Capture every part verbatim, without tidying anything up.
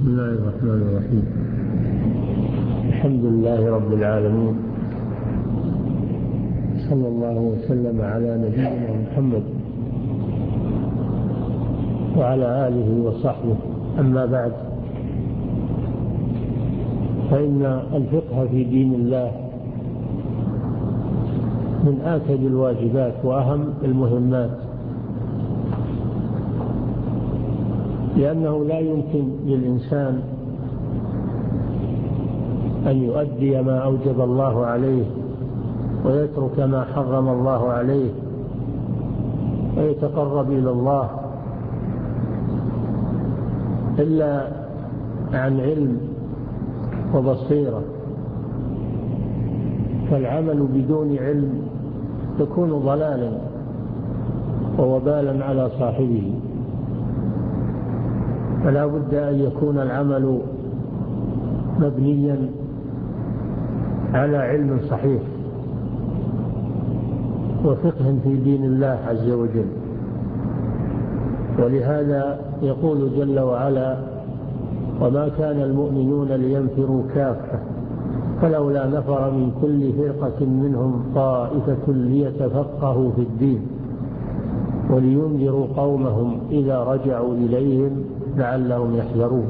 الله الرحمن الرحيم. الحمد لله رب العالمين، صلى الله وسلم على نبينا محمد وعلى آله وصحبه. أما بعد، فإن الفقه في دين الله من آكد الواجبات وأهم المهمات، لأنه لا يمكن للإنسان أن يؤدي ما أوجب الله عليه ويترك ما حرم الله عليه ويتقرب إلى الله إلا عن علم وبصيرة. فالعمل بدون علم يكون ضلالا ووبالا على صاحبه، فلا بد أن يكون العمل مبنيا على علم صحيح وفقه في دين الله عز وجل. ولهذا يقول جل وعلا: وما كان المؤمنون لينفروا كافة فلولا نفر من كل فرقة منهم طائفة ليتفقهوا في الدين ولينذروا قومهم إذا رجعوا إليهم لعلهم يحذرون.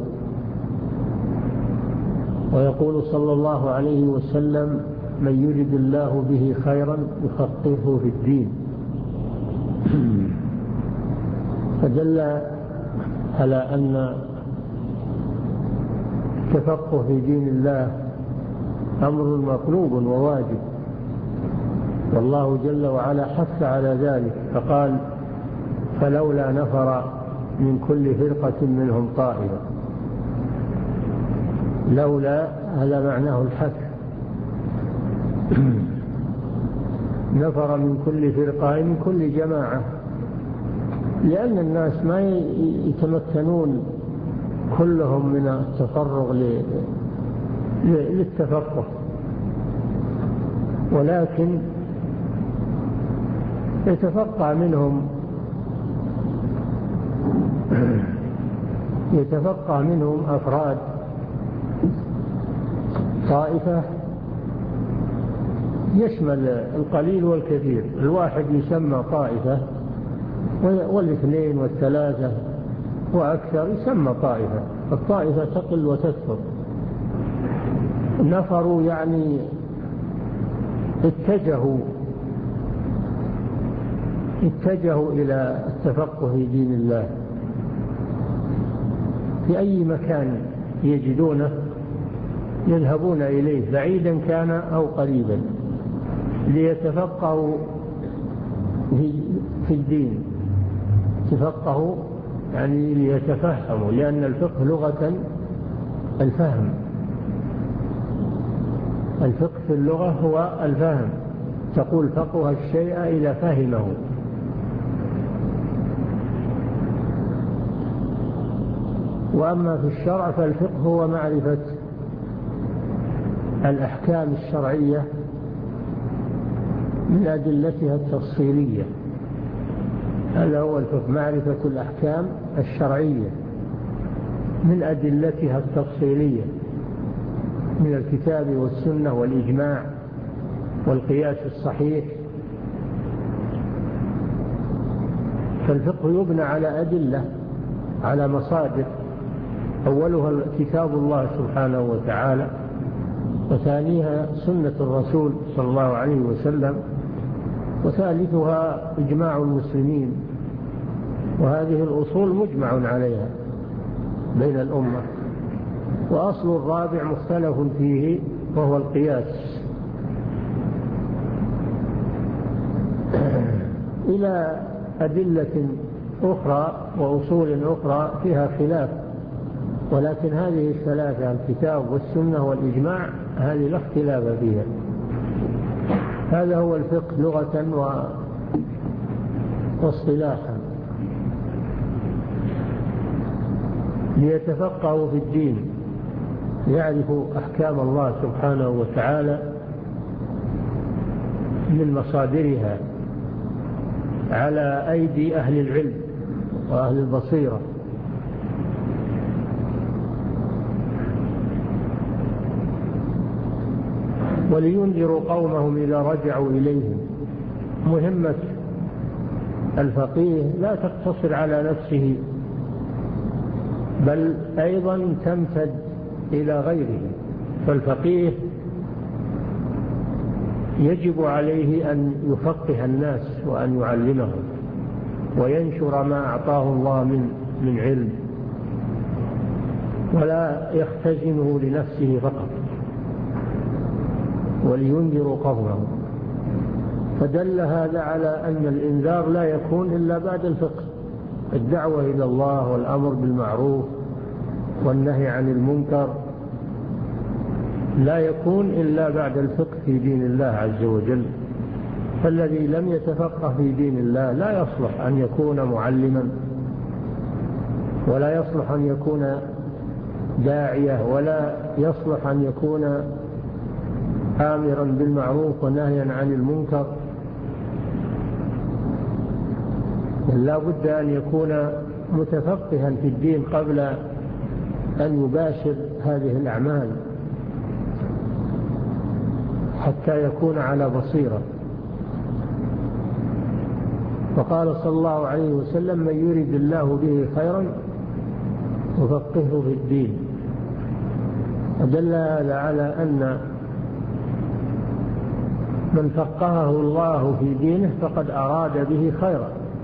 ويقول صلى الله عليه وسلم: من يرد الله به خيرا يفقهه في الدين. فدل على أن التفقه في دين الله أمر مطلوب وواجب، والله جل وعلا حث على ذلك فقال: فلولا نفر من كل فرقة منهم طائفة. لولا هذا معناه الحث. نفر من كل فرقة من كل جماعة، لأن الناس ما يتمكنون كلهم من التفرغ للتفقه، ولكن يتفقه منهم يتفقه منهم أفراد طائفة يشمل القليل والكثير. الواحد يسمى طائفة، والاثنين والثلاثة وأكثر يسمى طائفة. الطائفة تقل وتكثر. نفروا يعني اتجهوا اتجهوا إلى التفقه في دين الله في أي مكان يجدونه يذهبون إليه، بعيدا كان أو قريبا، ليتفقهوا في الدين. تفقهوا يعني ليتفهموا، لأن الفقه لغة الفهم. الفقه في اللغة هو الفهم. تقول فقه الشيء إذا فهمه. وأما في الشرع فالفقه هو معرفة الأحكام الشرعية من أدلتها التفصيلية. هذا هو الفقه، معرفة الأحكام الشرعية من أدلتها التفصيلية من الكتاب والسنة والإجماع والقياس الصحيح. فالفقه يبنى على أدلة، على مصادر، أولها كتاب الله سبحانه وتعالى، وثانيها سنة الرسول صلى الله عليه وسلم، وثالثها إجماع المسلمين. وهذه الأصول مجمع عليها بين الأمة. وأصل الرابع مختلف فيه وهو القياس. إلى أدلة أخرى وأصول أخرى فيها خلاف، ولكن هذه الثلاثة الكتاب والسنة والإجماع هذه لا اختلاف فيها. هذا هو الفقه لغة واصطلاحا. ليتفقهوا في الدين، يعرفوا أحكام الله سبحانه وتعالى من مصادرها على أيدي أهل العلم وأهل البصيرة. ولينذروا قومهم إذا رجعوا إليهم. مهمة الفقيه لا تقتصر على نفسه، بل أيضا تمتد إلى غيره. فالفقيه يجب عليه أن يفقه الناس وأن يعلمهم وينشر ما أعطاه الله من من علم، ولا يختزنه لنفسه فقط. ولينذروا قومهم، فدل هذا على أن الإنذار لا يكون إلا بعد الفقه. الدعوة إلى الله والأمر بالمعروف والنهي عن المنكر لا يكون إلا بعد الفقه في دين الله عز وجل. فالذي لم يتفقه في دين الله لا يصلح أن يكون معلما، ولا يصلح أن يكون داعية، ولا يصلح أن يكون آمرا بالمعروف ونهيا عن المنكر. لا بد أن يكون متفقها في الدين قبل أن يباشر هذه الأعمال حتى يكون على بصيرة. وقال صلى الله عليه وسلم: من يريد الله به خيرا يفقهه في الدين. ودل هذا على أن من فقهه الله في دينه فقد أراد به خيرا،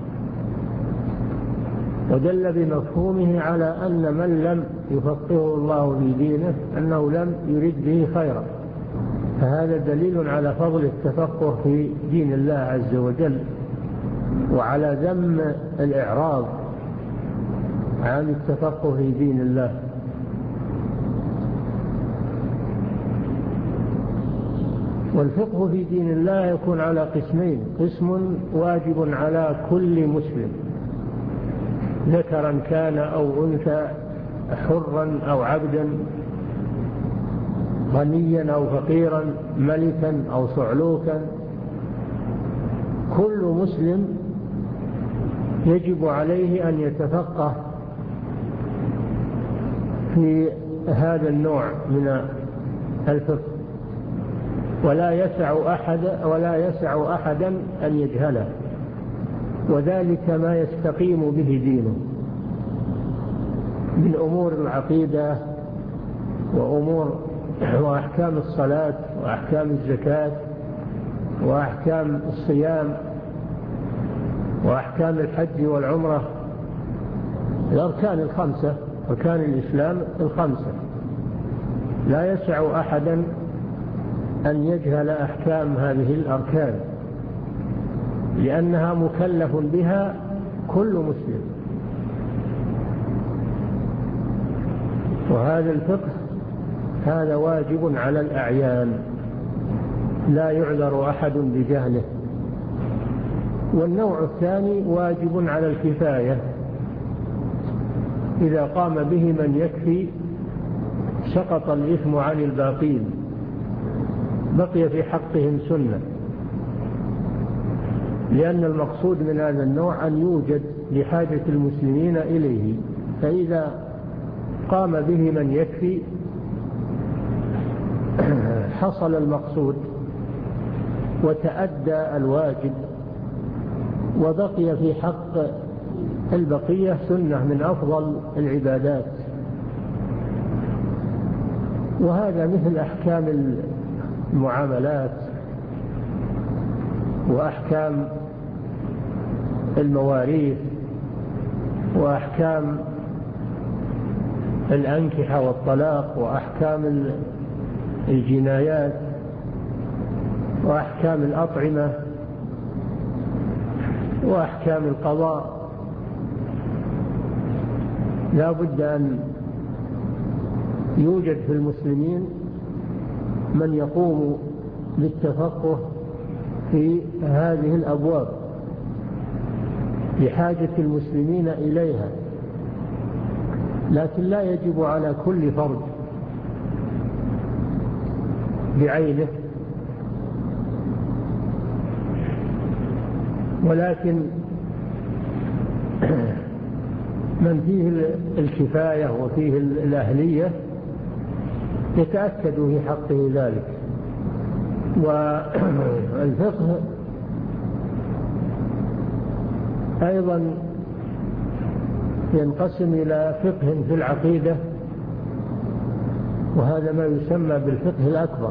ودل بمفهومه على أن من لم يفقهه الله في دينه أنه لم يرد به خيرا. فهذا دليل على فضل التفقه في دين الله عز وجل، وعلى ذم الإعراض عن التفقه في دين الله. والفقه في دين الله يكون على قسمين: قسم واجب على كل مسلم ذكرا كان أو أنثى، حرا أو عبدا، غنيا أو فقيرا، ملكا أو صعلوكا. كل مسلم يجب عليه أن يتفقه في هذا النوع من الفقه، ولا يسع أحد ولا يسع أحدا أن يجهله، وذلك ما يستقيم به دينه من أمور العقيدة وأمور وأحكام الصلاة وأحكام الزكاة وأحكام الصيام وأحكام الحج والعمرة، الأركان الخمسة، أركان الإسلام الخمسة. لا يسع أحدا أن يجهل أحكام هذه الأركان، لأنها مكلف بها كل مسلم. وهذا الفقه هذا واجب على الأعيان، لا يعذر أحد بجهله. والنوع الثاني واجب على الكفاية، إذا قام به من يكفي سقط الإثم عن الباقين، بقي في حقهم سنة. لأن المقصود من هذا النوع أن يوجد لحاجة المسلمين إليه، فإذا قام به من يكفي حصل المقصود وتأدى الواجب، وبقي في حق البقية سنة من أفضل العبادات. وهذا مثل أحكام المعاملات وأحكام المواريث وأحكام الأنكحة والطلاق وأحكام الجنايات وأحكام الأطعمة وأحكام القضاء. لا بد أن يوجد في المسلمين من يقوم بالتفقه في هذه الأبواب لحاجة المسلمين إليها، لكن لا يجب على كل فرد بعينه، ولكن من فيه الكفاية وفيه الأهلية يتأكد في حقه ذلك. والفقه أيضا ينقسم إلى فقه في العقيدة، وهذا ما يسمى بالفقه الأكبر،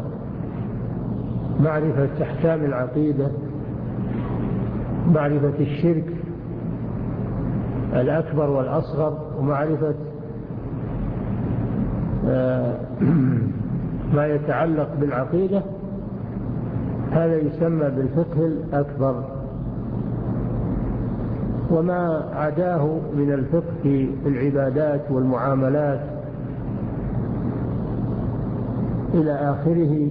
معرفة أحكام العقيدة، معرفة الشرك الأكبر والأصغر، ومعرفة ما يتعلق بالعقيدة، هذا يسمى بالفقه الأكبر. وما عداه من الفقه في العبادات والمعاملات إلى آخره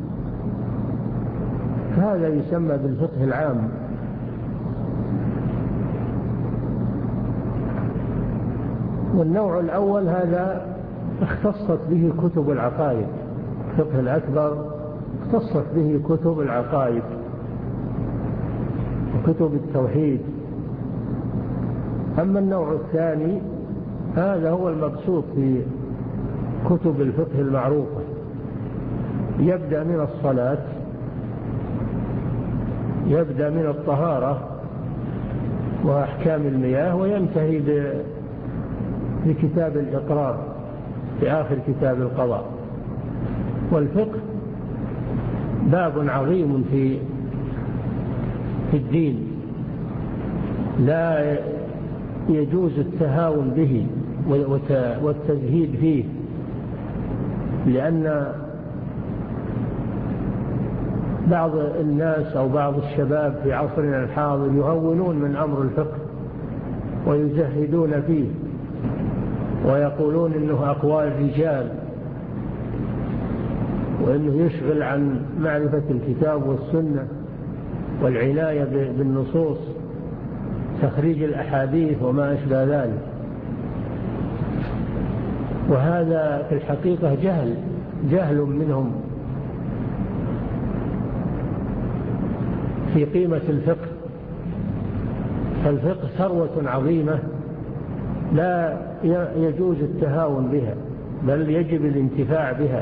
هذا يسمى بالفقه العام. والنوع الأول هذا اختصت به كتب العقائد، الفقه الأكبر اختصت به كتب العقائد وكتب التوحيد. أما النوع الثاني هذا هو المبسوط في كتب الفقه المعروفة، يبدأ من الصلاة، يبدأ من الطهارة وأحكام المياه، وينتهي بكتاب الإقرار في آخر كتاب القضاء. والفقه باب عظيم في في الدين، لا يجوز التهاون به والتزهيد فيه، لأن بعض الناس أو بعض الشباب في عصرنا الحاضر يهونون من أمر الفقه ويزهدون فيه ويقولون إنه أقوال رجال، وإنه يشغل عن معرفة الكتاب والسنة والعناية بالنصوص، تخريج الأحاديث وما أشبه ذلك. وهذا في الحقيقة جهل جهل منهم في قيمة الفقه. فالفقه ثروة عظيمة لا يجوز التهاون بها، بل يجب الانتفاع بها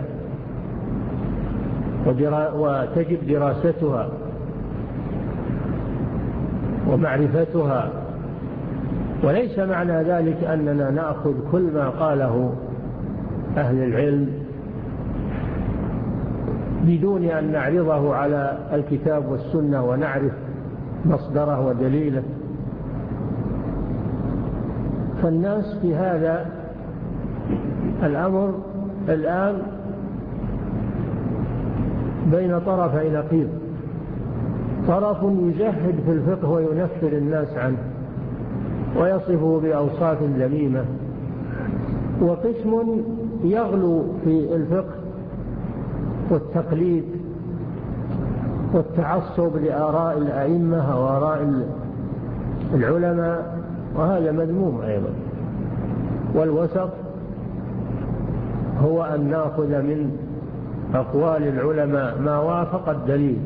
وتجب دراستها ومعرفتها. وليس معنى ذلك أننا نأخذ كل ما قاله أهل العلم بدون أن نعرضه على الكتاب والسنة ونعرف مصدره ودليله. فالناس في هذا الأمر الآن بين طرفي نقيض، طرف يجهد في الفقه وينفر الناس عنه ويصفه بأوصاف ذميمة، وقسم يغلو في الفقه والتقليد والتعصب لآراء الأئمة وآراء العلماء، وهذا مذموم أيضا. والوسط هو أن نأخذ من أقوال العلماء ما وافق الدليل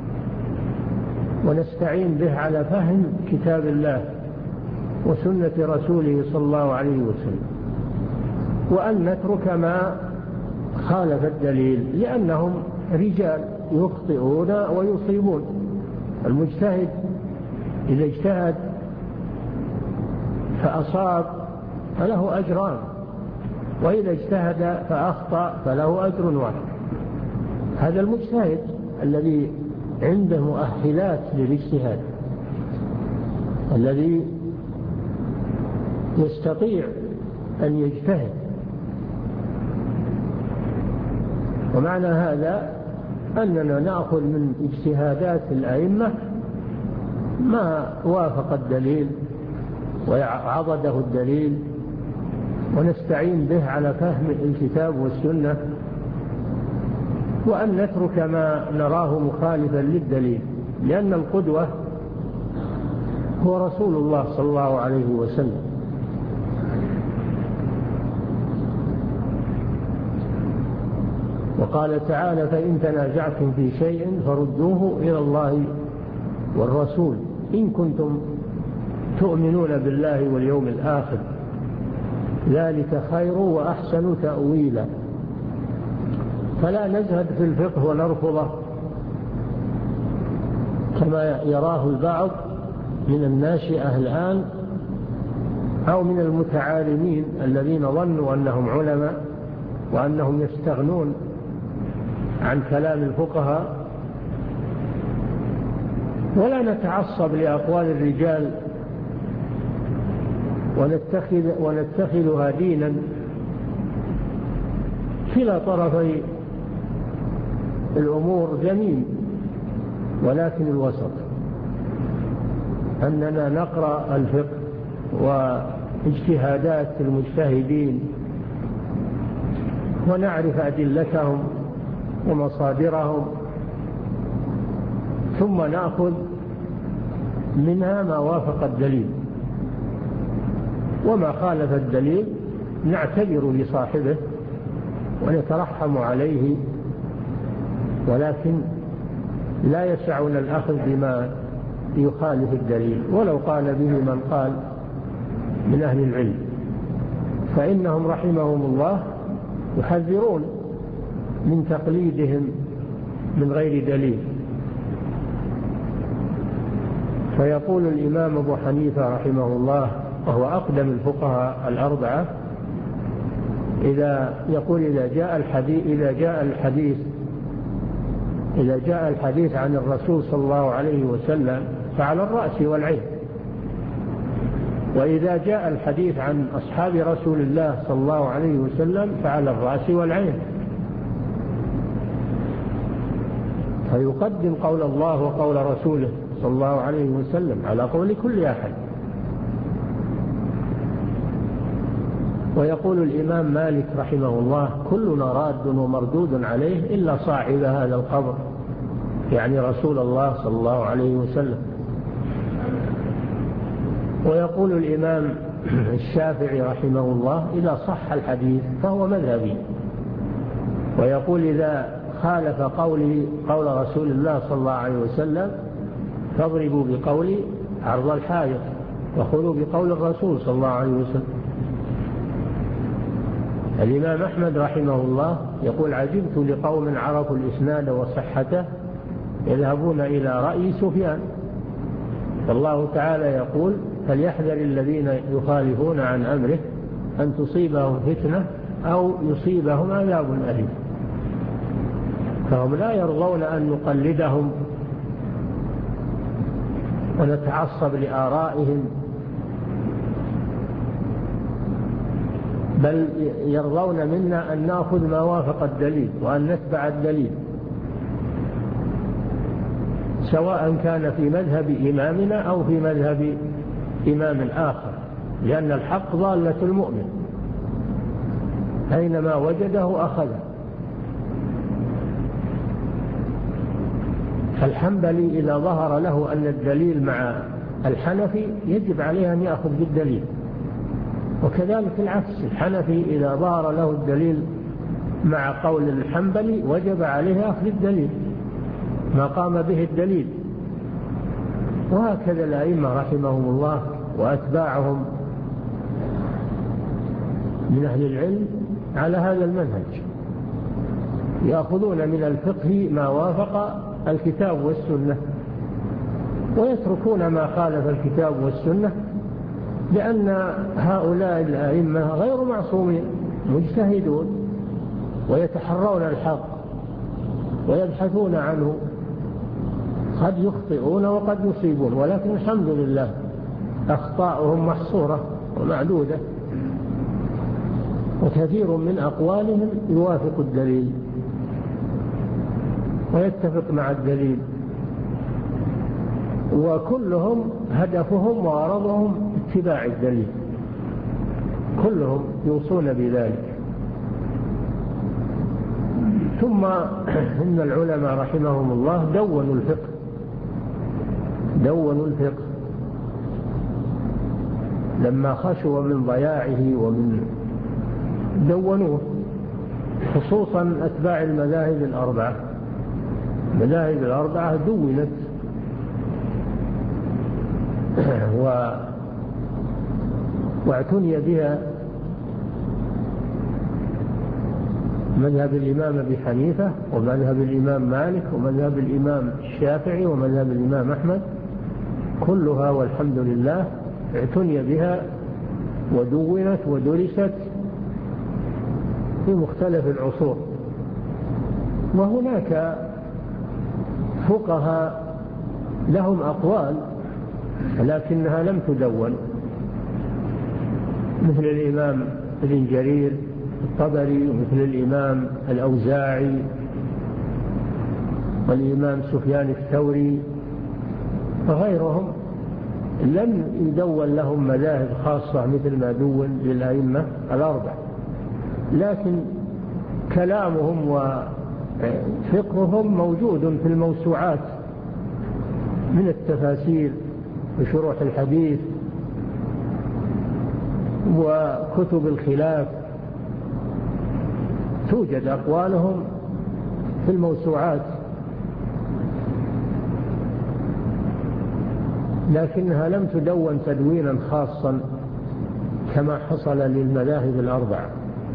ونستعين به على فهم كتاب الله وسنة رسوله صلى الله عليه وسلم، وأن نترك ما خالف الدليل، لأنهم رجال يخطئون ويصيبون. المجتهد إذا اجتهد فأصاب فله أجران، وإذا اجتهد فأخطأ فله أجر واحد. هذا المجتهد الذي عنده مؤهلات للاجتهاد، الذي يستطيع أن يجتهد. ومعنى هذا أننا نأخذ من اجتهادات الأئمة ما وافق الدليل وعضده الدليل، ونستعين به على فهم الكتاب والسنة، وأن نترك ما نراه مخالفا للدليل، لأن القدوة هو رسول الله صلى الله عليه وسلم. وقال تعالى: فإن تنازعتم في شيء فردوه إلى الله والرسول إن كنتم تؤمنون بالله واليوم الآخر ذلك خير وأحسن تأويلا. فلا نزهد في الفقه ونرفضه كما يراه البعض من الناشئة الآن أو من المتعالمين الذين ظنوا أنهم علماء وأنهم يستغنون عن كلام الفقهاء. ولا نتعصب لأقوال الرجال ونتخذ ونتخذها دينا. كلا طرفي الأمور جميل، ولكن الوسط أننا نقرأ الفقه واجتهادات المجتهدين ونعرف أدلتهم ومصادرهم، ثم نأخذ منها ما وافق الدليل، وما خالف الدليل نعتذر لصاحبه ونترحم عليه، ولكن لا يسعنا الأخذ بما يخالف الدليل ولو قال به من قال من أهل العلم، فإنهم رحمهم الله يحذرون من تقليدهم من غير دليل. فيقول الإمام أبو حنيفة رحمه الله وهو أقدم الفقهاء الأربعة، إذا يقول إذا جاء الحديث إذا جاء الحديث إذا جاء الحديث عن الرسول صلى الله عليه وسلم فعلى الرأس والعين، وإذا جاء الحديث عن أصحاب رسول الله صلى الله عليه وسلم فعلى الرأس والعين. فيقدم قول الله وقول رسوله صلى الله عليه وسلم على قول كل أحد. ويقول الإمام مالك رحمه الله كلنا راد ومردود عليه إلا صاحب هذا القبر، يعني رسول الله صلى الله عليه وسلم. ويقول الإمام الشافعي رحمه الله إذا صح الحديث فهو مذهبي. ويقول إذا خالف قولي قول رسول الله صلى الله عليه وسلم فاضربوا بقولي عرض الحائط وخذوا بقول الرسول صلى الله عليه وسلم. الإمام أحمد رحمه الله يقول عجبت لقوم عرفوا الإسناد وصحته يذهبون إلى رأي سفيان. والله تعالى يقول فليحذر الذين يخالفون عن أمره أن تصيبهم فتنة أو يصيبهم عذاب أليم. فهم لا يرضون أن نقلدهم ونتعصب لآرائهم، بل يرضون منا أن نأخذ ما وافق الدليل وأن نتبع الدليل، سواء كان في مذهب إمامنا أو في مذهب إمام آخر، لأن الحق ضالة المؤمن أينما وجده أخذه. فالحنبلي إذا ظهر له أن الدليل مع الحنفي يجب عليه أن يأخذ بالدليل، وكذلك العكس، الحنفي إذا ظهر له الدليل مع قول الحنبلي وجب عليه أخذ الدليل ما قام به الدليل. وهكذا الأئمة رحمهم الله وأتباعهم من أهل العلم على هذا المنهج، يأخذون من الفقه ما وافق الكتاب والسنة ويتركون ما خالف الكتاب والسنة، لأن هؤلاء الأئمة غير معصومين، مجتهدون ويتحرون الحق ويبحثون عنه، قد يخطئون وقد يصيبون، ولكن الحمد لله أخطاؤهم محصورة ومعدودة، وكثير من أقوالهم يوافق الدليل ويتفق مع الدليل، وكلهم هدفهم وغرضهم اتباع الدليل، كلهم يوصون بذلك. ثم إن العلماء رحمهم الله دونوا الفقه دونوا الفقه لما خشوا من ضياعه ومن دونوه، خصوصا أتباع المذاهب الأربعة. المذاهب الأربعة دونت و... واعتني بها مذهب الإمام أبي حنيفة ومذهب الإمام مالك ومذهب الإمام الشافعي ومذهب الإمام أحمد، كلها والحمد لله اعتني بها ودونت ودرست في مختلف العصور. وهناك فقهاء لهم أقوال لكنها لم تدون، مثل الإمام ابن جرير الطبري ومثل الإمام الأوزاعي والإمام سفيان الثوري وغيرهم، لم يدون لهم مذاهب خاصة مثل ما دون للأئمة الأربعة، لكن كلامهم وفقههم موجود في الموسوعات من التفاسير وشروح الحديث وكتب الخلاف، توجد أقوالهم في الموسوعات، لكنها لم تدون تدوينا خاصا كما حصل للمذاهب الأربعة.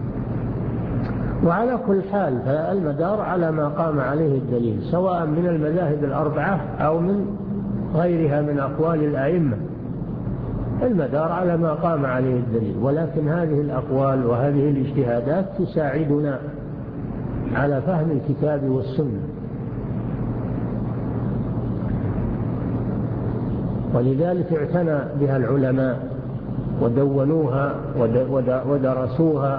وعلى كل حال فالمدار على ما قام عليه الدليل، سواء من المذاهب الأربعة أو من غيرها من أقوال الأئمة، المدار على ما قام عليه الدليل. ولكن هذه الأقوال وهذه الاجتهادات تساعدنا على فهم الكتاب والسنة، ولذلك اعتنى بها العلماء ودونوها ودرسوها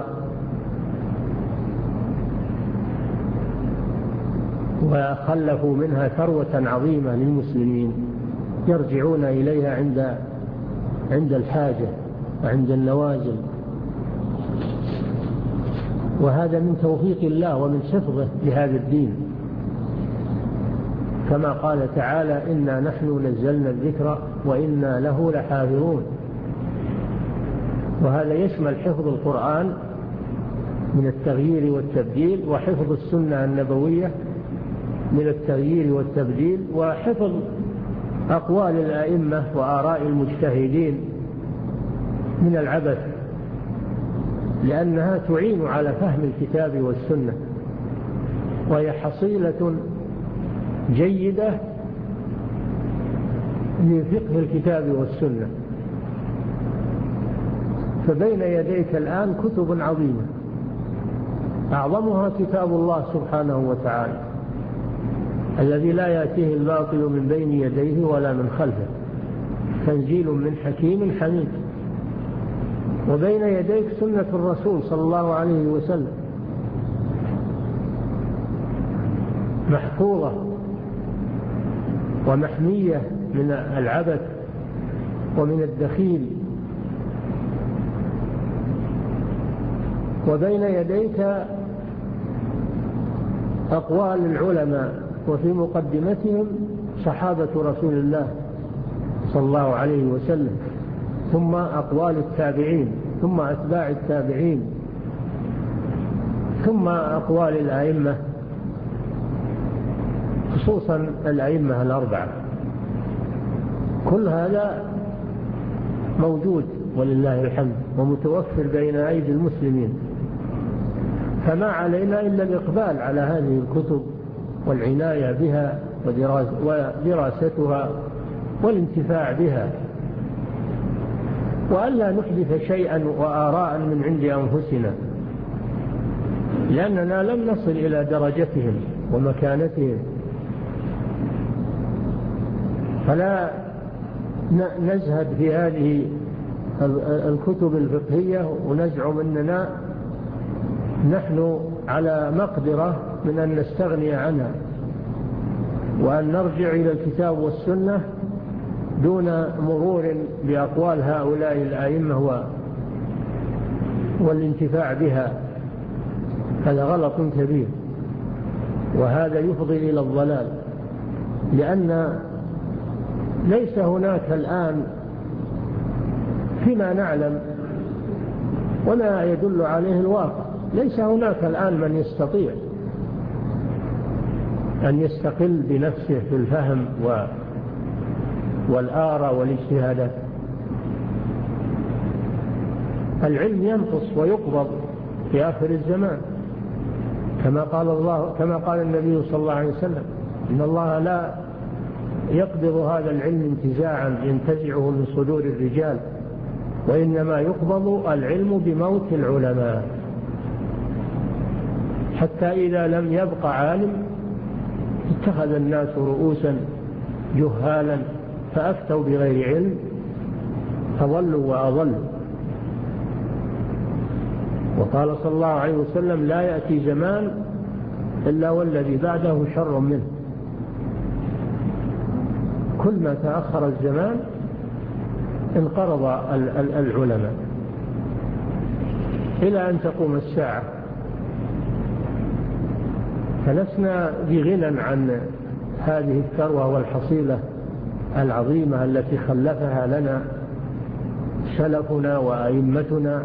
وخلفوا منها ثروة عظيمة للمسلمين يرجعون إليها عند عند الحاجة وعند النوازل. وهذا من توفيق الله ومن حفظه لهذا الدين، كما قال تعالى: إنا نحن نزلنا الذكر وإنا له لحافظون. وهذا يشمل حفظ القرآن من التغيير والتبديل، وحفظ السنة النبوية من التغيير والتبديل، وحفظ أقوال الأئمة وآراء المجتهدين من العبث، لأنها تعين على فهم الكتاب والسنة، وهي حصيلة جيدة لفقه الكتاب والسنة. فبين يديك الآن كتب عظيمة، أعظمها كتاب الله سبحانه وتعالى الذي لا يأتيه الباطل من بين يديه ولا من خلفه، تنزيل من حكيم حميد. وبين يديك سنة الرسول صلى الله عليه وسلم محفوظة ومحمية من العبث ومن الدخيل. وبين يديك أقوال العلماء، وفي مقدمتهم صحابة رسول الله صلى الله عليه وسلم، ثم أقوال التابعين، ثم أتباع التابعين، ثم أقوال الأئمة، خصوصا الأئمة الأربعة. كل هذا موجود ولله الحمد ومتوفر بين أيدي المسلمين، فما علينا إلا الإقبال على هذه الكتب والعناية بها ودراستها والانتفاع بها، وألا نحدث شيئا وآراء من عند أنفسنا، لأننا لم نصل إلى درجتهم ومكانتهم. فلا نزهد في هذه الكتب الفقهية ونزعم أننا نحن على مقدرة من أن نستغني عنها، وأن نرجع إلى الكتاب والسنة دون مرور بأقوال هؤلاء الأئمة والانتفاع بها. هذا غلط كبير، وهذا يفضي إلى الضلال، لأن ليس هناك الآن فيما نعلم وما يدل عليه الواقع، ليس هناك الآن من يستطيع أن يستقل بنفسه في الفهم والآراء والاجتهادات. العلم ينقص ويقبض في آخر الزمان، كما قال الله كما قال النبي صلى الله عليه وسلم إن الله لا يقبض هذا العلم انتزاعا ينتزعه من صدور الرجال، وإنما يقبض العلم بموت العلماء، حتى إذا لم يبق عالم اتخذ الناس رؤوسا جهالا فأفتوا بغير علم فضلوا وأضلوا. وقال صلى الله عليه وسلم لا يأتي زمان إلا والذي بعده شر منه. كل ما تأخر الزمان انقرض العلماء إلى أن تقوم الساعة. فلسنا بغنى عن هذه الثروة والحصيلة العظيمة التي خلفها لنا سلفنا وأئمتنا.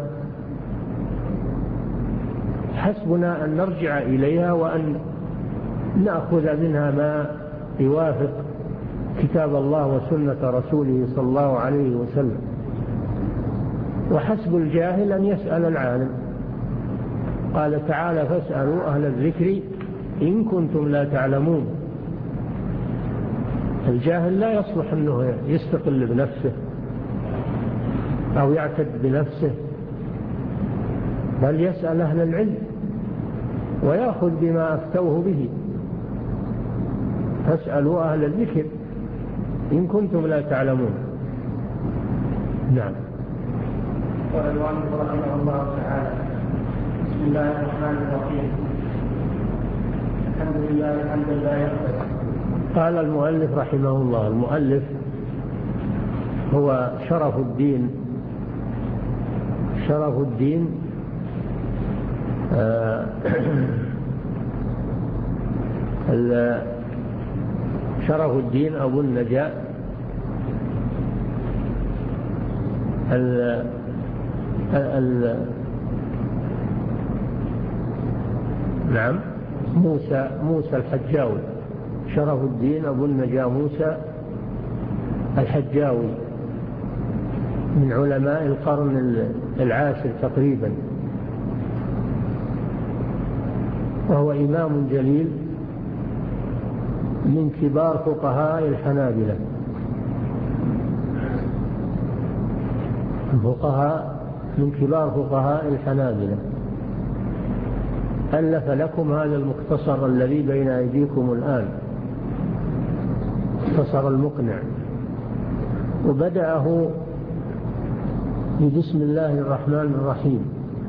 حسبنا أن نرجع إليها وأن نأخذ منها ما يوافق كتاب الله وسنة رسوله صلى الله عليه وسلم. وحسب الجاهل أن يسأل العالم. قال تعالى فاسألوا أهل الذكر إن كنتم لا تعلمون. الجاهل لا يصلح أنه يستقل بنفسه أو يعتد بنفسه، بل يسأل أهل العلم ويأخذ بما أفتوه به. فاسألوا أهل الذكر إن كنتم لا تعلمون. نعم. قال المؤلف رحمه الله تعالى بسم الله الرحمن الرحيم الحمد لله حمدا لا يحصى. قال المؤلف رحمه الله، المؤلف هو شرف الدين شرف الدين آه شرف الدين أبو النجاء ال ال نعم موسى موسى الحجاوي. شرف الدين أبو النجاء موسى الحجاوي من علماء القرن العاشر تقريبا، وهو إمام جليل من كبار فقهاء الحنابلة. فقهاء من كبار فقهاء الحنابلة. ألف لكم هذا المختصر الذي بين أيديكم الآن، مختصر المقنع، وبدأه بسم الله الرحمن الرحيم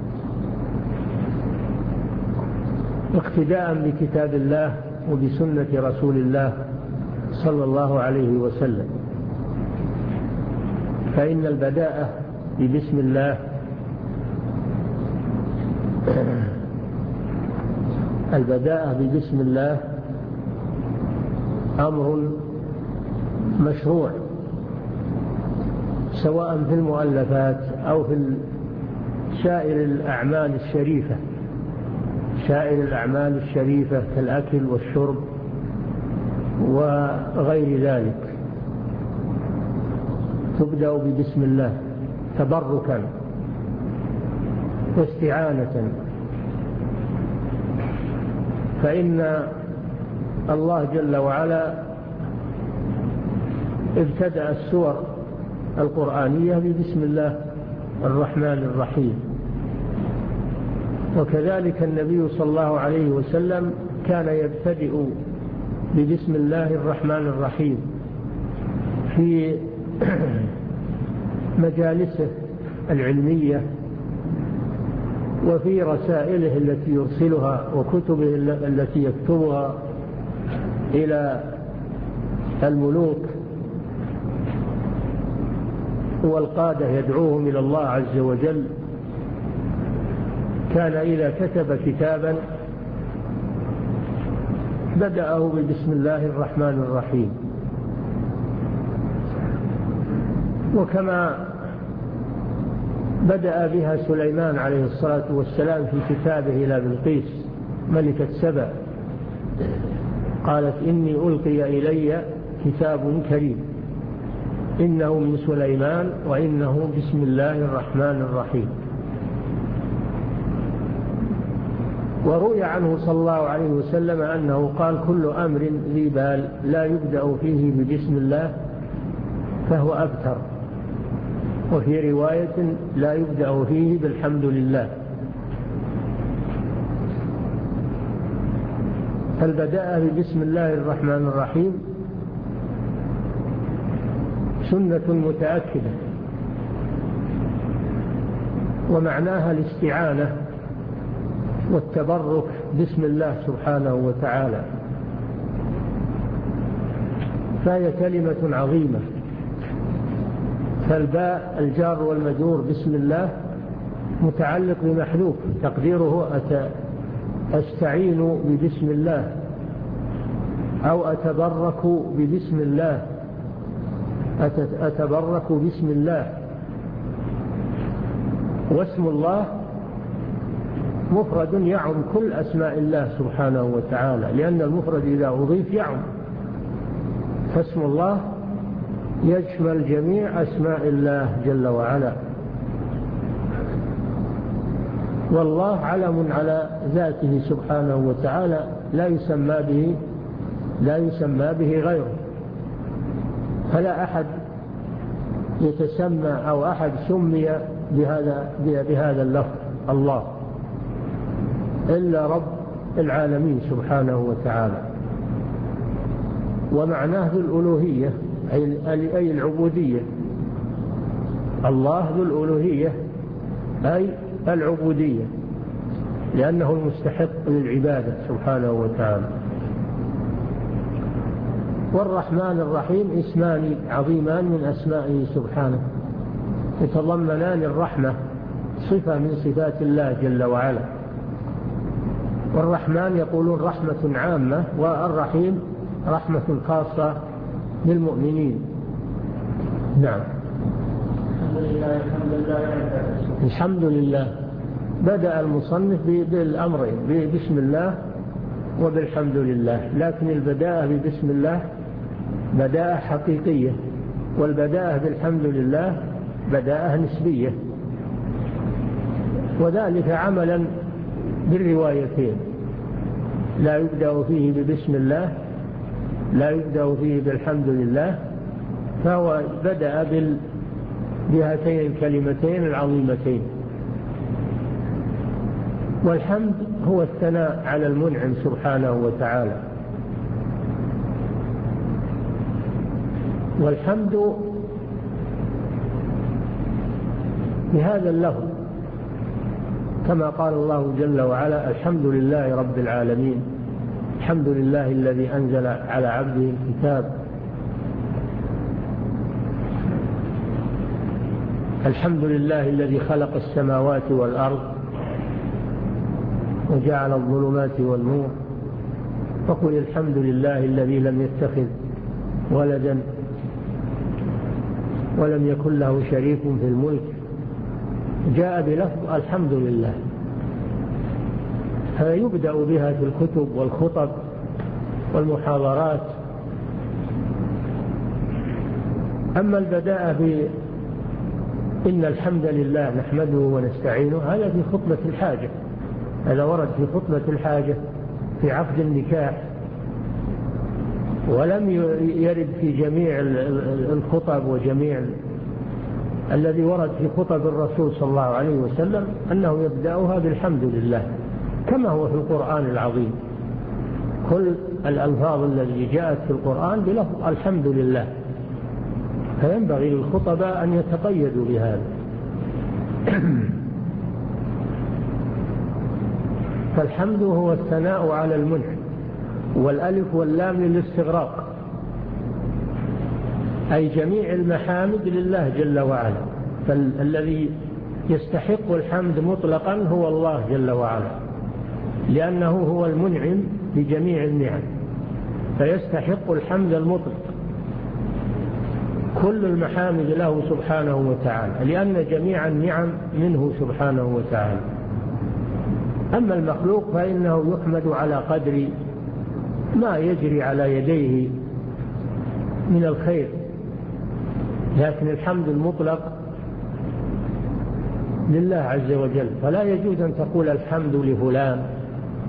اقتداء بكتاب الله وبسنة رسول الله صلى الله عليه وسلم. فإن البداءة ببسم الله البداءة ببسم الله أمر مشروع، سواء في المؤلفات أو في سائر الأعمال الشريفة سائر الأعمال الشريفة كالأكل والشرب وغير ذلك، تبدأ ببسم الله تبركا واستعانة. فإن الله جل وعلا ابتدأ السور القرآنية ببسم الله الرحمن الرحيم، وكذلك النبي صلى الله عليه وسلم كان يبتدئ ببسم الله الرحمن الرحيم في مجالسه العلمية وفي رسائله التي يرسلها وكتبه التي يكتبها إلى الملوك والقادة يدعوهم إلى الله عز وجل. كان إذا كتب كتابا بدأه ببسم الله الرحمن الرحيم. وكما بدأ بها سليمان عليه الصلاة والسلام في كتابه إلى بلقيس ملكة سبأ، قالت إني ألقي إلي كتاب كريم إنه من سليمان وإنه بسم الله الرحمن الرحيم. وروي عنه صلى الله عليه وسلم أنه قال كل أمر ذي بال لا يبدأ فيه ببسم الله فهو أبتر، وفي رواية لا يبدأ فيه بالحمد لله. فالبداء ببسم الله الرحمن الرحيم سنة متأكدة، ومعناها الاستعانة والتبرك باسم الله سبحانه وتعالى، فهي كلمة عظيمة. فالباء الجار والمجرور بسم الله متعلق بمحذوف تقديره أستعين ببسم الله أو أتبرك ببسم الله، أتبرك بسم الله. واسم الله مفرد يعم كل أسماء الله سبحانه وتعالى، لأن المفرد إذا أضيف يعم، فاسم الله يشمل جميع أسماء الله جل وعلا. والله علم على ذاته سبحانه وتعالى لا يسمى به لا يسمى به غيره، فلا أحد يتسمى أو أحد سمي بهذا بهذا اللفظ الله إلا رب العالمين سبحانه وتعالى. ومعناه ذو الألوهية أي العبودية. الله ذو الألوهية أي العبودية، لأنه المستحق للعبادة سبحانه وتعالى. والرحمن الرحيم اسمان عظيمان من أسمائه سبحانه، يتضمنان الرحمة صفة من صفات الله جل وعلا. والرحمن يقولون رحمة عامة، والرحيم رحمة خاصة للمؤمنين. نعم. الحمد لله الحمد لله الحمد لله. بدأ المصنف بالأمرين بسم الله وبالحمد لله، لكن البداءة ببسم الله بداءة حقيقية، والبداءة بالحمد لله بداءة نسبية، وذلك عملا بالروايتين. لا يبدأ فيه ببسم الله، لا يبدأ فيه بالحمد لله، فهو بدأ بهاتين الكلمتين العظيمتين. والحمد هو الثناء على المنعم سبحانه وتعالى. والحمد بهذا اللفظ كما قال الله جل وعلا الحمد لله رب العالمين، الحمد لله الذي أنزل على عبده الكتاب، الحمد لله الذي خلق السماوات والأرض وجعل الظلمات والنور، فقل الحمد لله الذي لم يتخذ ولدا ولم يكن له شريك في الملك. جاء بلفظ الحمد لله، فيبدأ بها في الكتب والخطب والمحاضرات. أما البداء إن الحمد لله نحمده ونستعينه، هذا في خطبة الحاجة، هذا ورد في خطبة الحاجة في عقد النكاح، ولم يرد في جميع الخطب وجميع الذي ورد في خطب الرسول صلى الله عليه وسلم أنه يبدأها بالحمد لله، كما هو في القرآن العظيم. كل الألفاظ التي جاءت في القرآن بلفظ الحمد لله، فينبغي للخطباء أن يتقيدوا بهذا. فالحمد هو الثناء على المنعم، والألف واللام للاستغراق، أي جميع المحامد لله جل وعلا. فالذي يستحق الحمد مطلقا هو الله جل وعلا، لأنه هو المنعم بجميع النعم، فيستحق الحمد المطلق. كل المحامد له سبحانه وتعالى، لأن جميع النعم منه سبحانه وتعالى. أما المخلوق فإنه يحمد على قدر ما يجري على يديه من الخير، لكن الحمد المطلق لله عز وجل، فلا يجوز أن تقول الحمد لفلان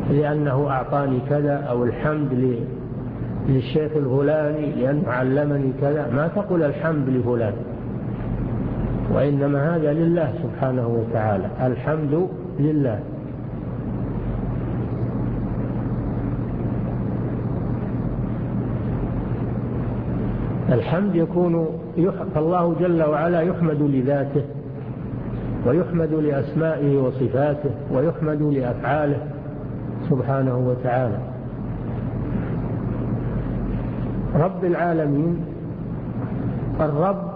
لأنه أعطاني كذا، أو الحمد للشيخ الفلاني لأنه علمني كذا. ما تقول الحمد لفلان، وإنما هذا لله سبحانه وتعالى، الحمد لله. الحمد يكون فالله جل وعلا يحمد لذاته، ويحمد لأسمائه وصفاته، ويحمد لأفعاله سبحانه وتعالى. رب العالمين، الرب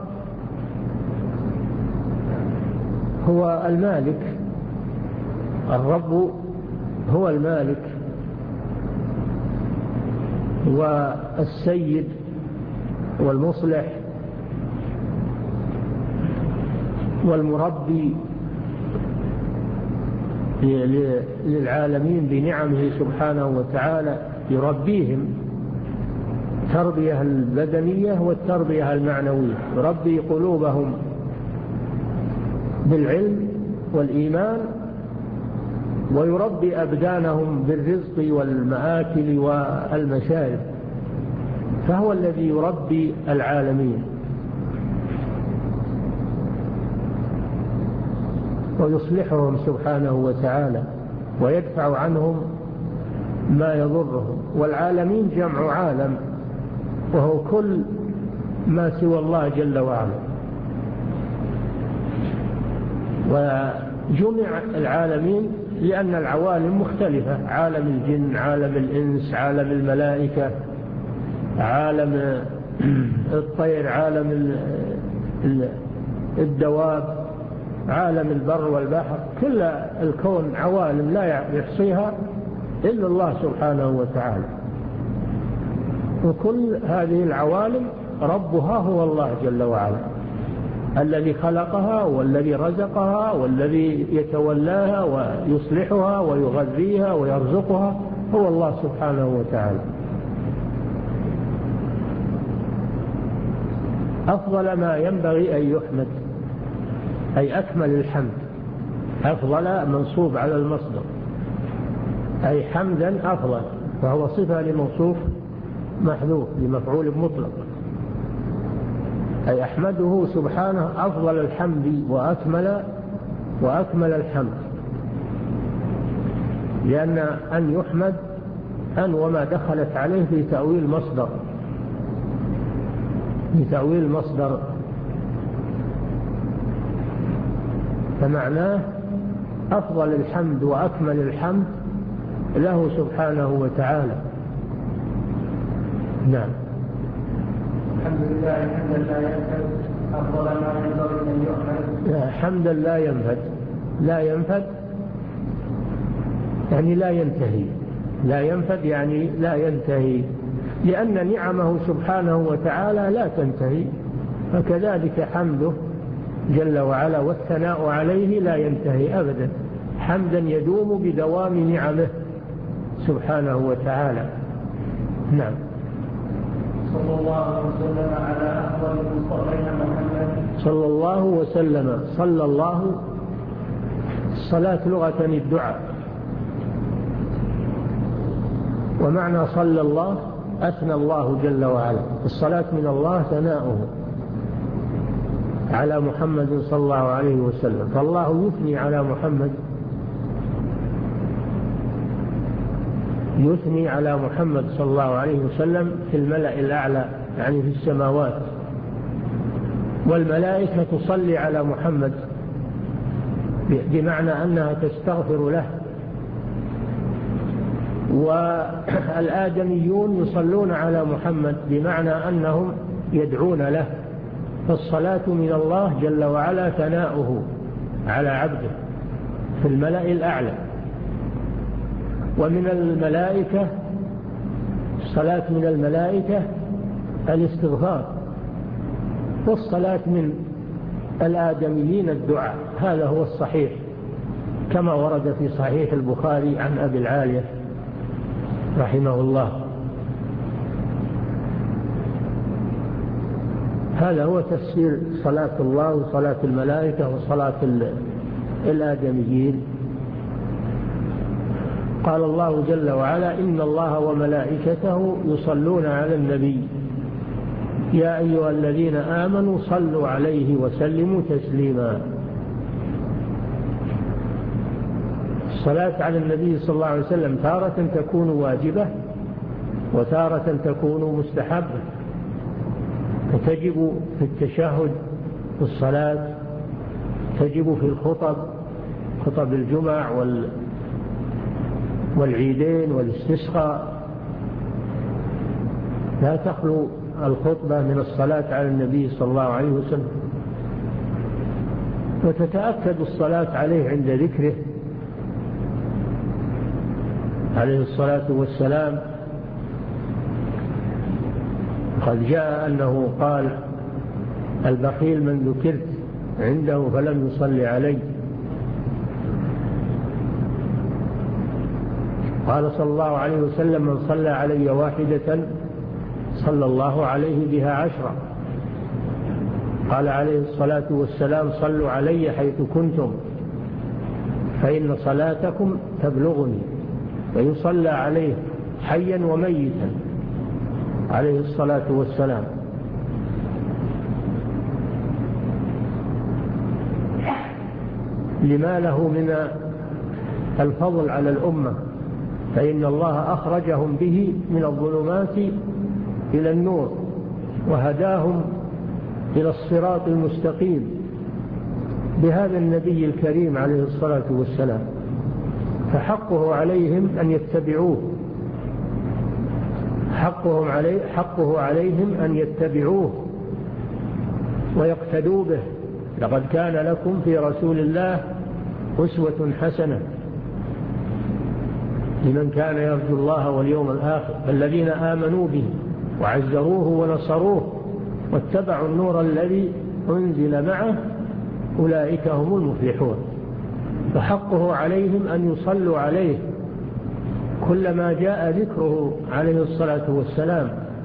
هو المالك، الرب هو المالك والسيد والمصلح والمربي للعالمين بنعمه سبحانه وتعالى، يربيهم التربية البدنية والتربية المعنوية، يربي قلوبهم بالعلم والإيمان، ويربي أبدانهم بالرزق والمآكل والمشارب، فهو الذي يربي العالمين ويصلحهم سبحانه وتعالى، ويدفع عنهم ما يضرهم. والعالمين جمع عالم، وهو كل ما سوى الله جل وعلا. وجمع العالمين لأن العوالم مختلفة، عالم الجن، عالم الإنس، عالم الملائكة، عالم الطير، عالم الدواب، عالم البر والبحر. كل الكون عوالم لا يحصيها إلا الله سبحانه وتعالى، وكل هذه العوالم ربها هو الله جل وعلا، الذي خلقها والذي رزقها والذي يتولاها ويصلحها ويغذيها ويرزقها هو الله سبحانه وتعالى. أفضل ما ينبغي أن يحمد، أي أكمل الحمد. أفضل منصوب على المصدر، أي حمدا أفضل، فهو صفة لموصوف محذوف لمفعول مطلق، أي أحمده سبحانه أفضل الحمد وأكمل وأكمل الحمد، لأن أن يحمد أن وما دخلت عليه في تأويل مصدر، في تأويل مصدر، فمعناه أفضل الحمد وأكمل الحمد له سبحانه وتعالى. نعم. الحمد لله حمدا لا ينفد، أفضل ما ينبغي أن يحمد. حمدا لا ينفد، لا ينفد يعني لا ينتهي، لا ينفد يعني لا ينتهي، لأن نعمه سبحانه وتعالى لا تنتهي، فكذلك حمده جل وعلا والثناء عليه لا ينتهي أبدا، حمدا يدوم بدوام نعمه سبحانه وتعالى. نعم. صلى الله وسلم على أفضل المصطفين محمد. صلى الله وسلم، صلى الله، الصلاة لغة الدعاء، ومعنى صلى الله أثنى الله جل وعلا، الصلاة من الله ثناؤه على محمد صلى الله عليه وسلم، فالله يثني على محمد، يثني على محمد صلى الله عليه وسلم في الملأ الأعلى، يعني في السماوات، والملائكة تصلي على محمد بمعنى أنها تستغفر له، والآدميون يصلون على محمد بمعنى أنهم يدعون له، فالصلاة من الله جل وعلا ثناؤه على عبده في الملأ الأعلى. ومن الملائكة الصلاة من الملائكة الاستغفار، والصلاة من الآدميين الدعاء، هذا هو الصحيح كما ورد في صحيح البخاري عن أبي العالية رحمه الله. هذا هو تفسير صلاة الله وصلاة الملائكة وصلاة الآدميين. قال الله جل وعلا: إن الله وملائكته يصلون على النبي يا أيها الذين آمنوا صلوا عليه وسلموا تسليما. الصلاة على النبي صلى الله عليه وسلم تارة تكون واجبة وتارة تكون مستحبة، فتجب في التشهد في الصلاة، تجب في الخطب، خطب الجمع والعيدين والاستسقاء، لا تخلو الخطبة من الصلاة على النبي صلى الله عليه وسلم. وتتأكد الصلاة عليه عند ذكره عليه الصلاة والسلام. قد جاء أنه قال: البخيل من ذكرت عنده فلم يصلي علي. قال صلى الله عليه وسلم: من صلى علي واحدة صلى الله عليه بها عشرة. قال عليه الصلاة والسلام: صلوا علي حيث كنتم فإن صلاتكم تبلغني. ويصلى عليه حيا وميتا عليه الصلاة والسلام. لما له من الفضل على الأمة، فإن الله أخرجهم به من الظلمات إلى النور وهداهم إلى الصراط المستقيم بهذا النبي الكريم عليه الصلاة والسلام، فحقه عليهم أن يتبعوه، حقهم عليه حقه عليهم أن يتبعوه ويقتدوا به. لقد كان لكم في رسول الله أسوة حسنة لمن كان يرجو الله واليوم الآخر، فالذين آمنوا به وعزروه ونصروه واتبعوا النور الذي أنزل معه أولئك هم المفلحون. فحقه عليهم أن يصلوا عليه كلما جاء ذكره عليه الصلاة والسلام،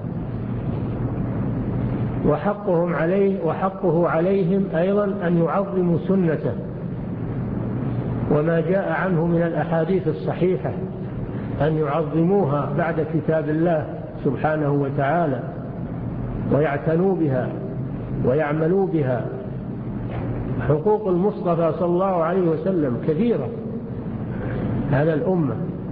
وحقهم عليه وحقه عليهم أيضا أن يعظموا سنته وما جاء عنه من الأحاديث الصحيحة، أن يعظموها بعد كتاب الله سبحانه وتعالى ويعتنوا بها ويعملوا بها. حقوق المصطفى صلى الله عليه وسلم كثيرة على الأمة،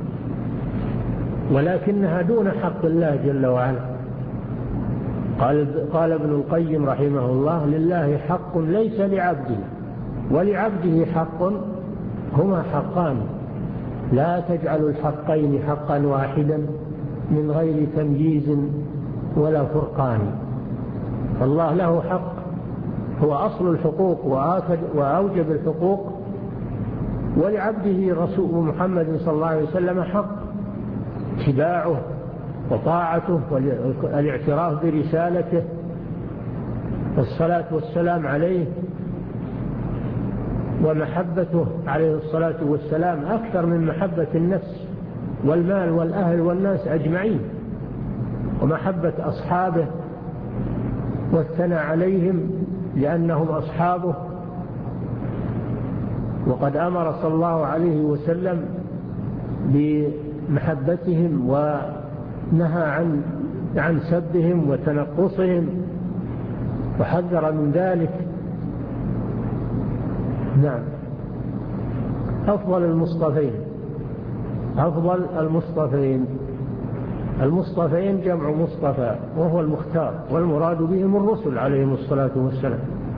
ولكنها دون حق الله جل وعلا. قال, قال ابن القيم رحمه الله: لله حق ليس لعبده، ولعبده حق، هما حقان، لا تجعل الحقين حقا واحدا من غير تمييز ولا فرقان. الله له حق هو أصل الحقوق وأوجب الحقوق، ولعبده رسول محمد صلى الله عليه وسلم حق، اتباعه وطاعته والاعتراف برسالته والصلاة والسلام عليه ومحبته عليه الصلاة والسلام أكثر من محبة النفس والمال والأهل والناس أجمعين، ومحبة أصحابه والثناء عليهم لأنهم أصحابه. وقد أمر صلى الله عليه وسلم بمحبتهم ونهى عن عن سبهم وتنقصهم وحذر من ذلك. نعم. أفضل المصطفين أفضل المصطفين المصطفين جمع مصطفى وهو المختار، والمراد بهم الرسل عليهم الصلاة والسلام.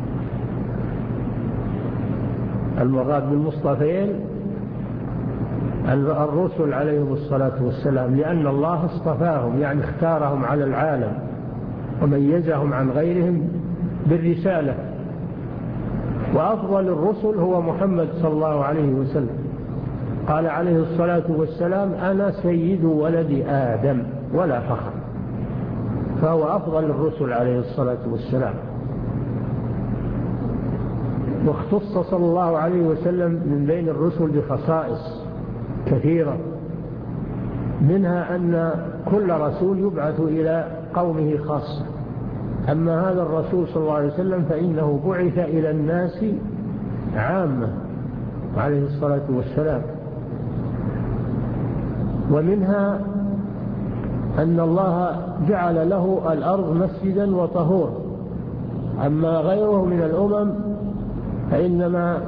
المراد بالمصطفين الرسل عليهم الصلاة والسلام، لأن الله اصطفاهم، يعني اختارهم على العالم وميزهم عن غيرهم بالرسالة. وأفضل الرسل هو محمد صلى الله عليه وسلم. قال عليه الصلاة والسلام: أنا سيد ولد آدم ولا فخر. فهو أفضل الرسل عليه الصلاة والسلام. واختص صلى الله عليه وسلم من بين الرسل بخصائص كثيرة، منها أن كل رسول يبعث إلى قومه خاصة، أما هذا الرسول صلى الله عليه وسلم فإنه بعث إلى الناس عامة عليه الصلاة والسلام. ومنها أن الله جعل له الأرض مسجدا وطهورا، أما غيره من الأمم فإنما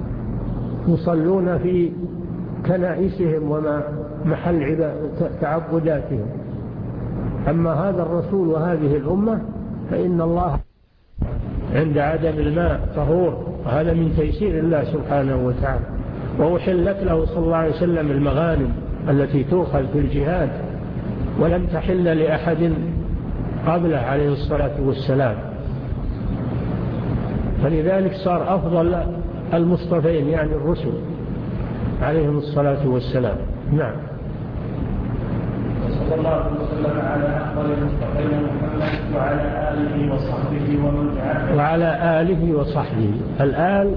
يصلون في كنائسهم وما محل تعبداتهم. أما هذا الرسول وهذه الأمة فإن الله عند عدم الماء طهور، وهذا من تيسير الله سبحانه وتعالى. وأحلت له صلى الله عليه وسلم المغانم التي تؤخذ في الجهاد، ولم تحل لأحد قبله عليه الصلاة والسلام، فلذلك صار أفضل المصطفين يعني الرسل عليهم الصلاة والسلام. نعم. صلى الله وسلم على أفضل المصطفين محمد وعلى آله وصحبه ومن تبعهم. وعلى آله وصحبه، الآل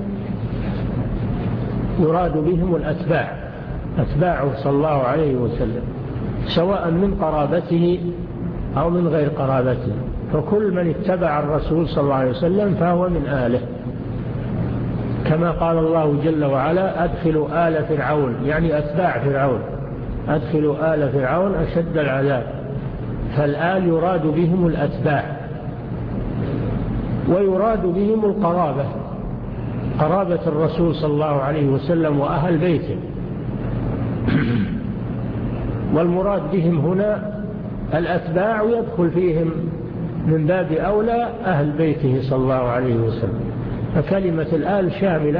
يراد بهم الأتباع، أتباعه صلى الله عليه وسلم، سواء من قرابته أو من غير قرابته، فكل من اتبع الرسول صلى الله عليه وسلم فهو من آله، كما قال الله جل وعلا: أدخلوا آل فرعون، يعني أتباع فرعون، أدخلوا آل فرعون أشد العذاب. فالآل يراد بهم الأتباع، ويراد بهم القرابة، قرابة الرسول صلى الله عليه وسلم وأهل بيته. والمراد بهم هنا الأتباع، ويدخل فيهم من باب أولى أهل بيته صلى الله عليه وسلم. فكلمة الآل شاملة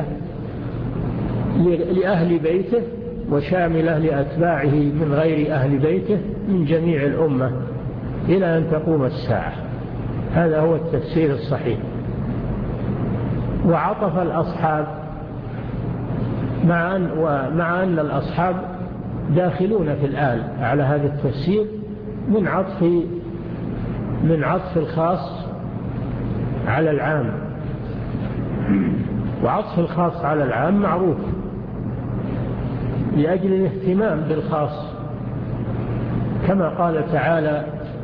لأهل بيته وشاملة لأتباعه من غير أهل بيته من جميع الأمة إلى أن تقوم الساعة. هذا هو التفسير الصحيح. وعطف الأصحاب مع أن, ومع أن الأصحاب داخلون في الآل على هذا التفسير من عطف من عطف الخاص على العام، وعطف الخاص على العام معروف لأجل الاهتمام بالخاص، كما قال تعالى: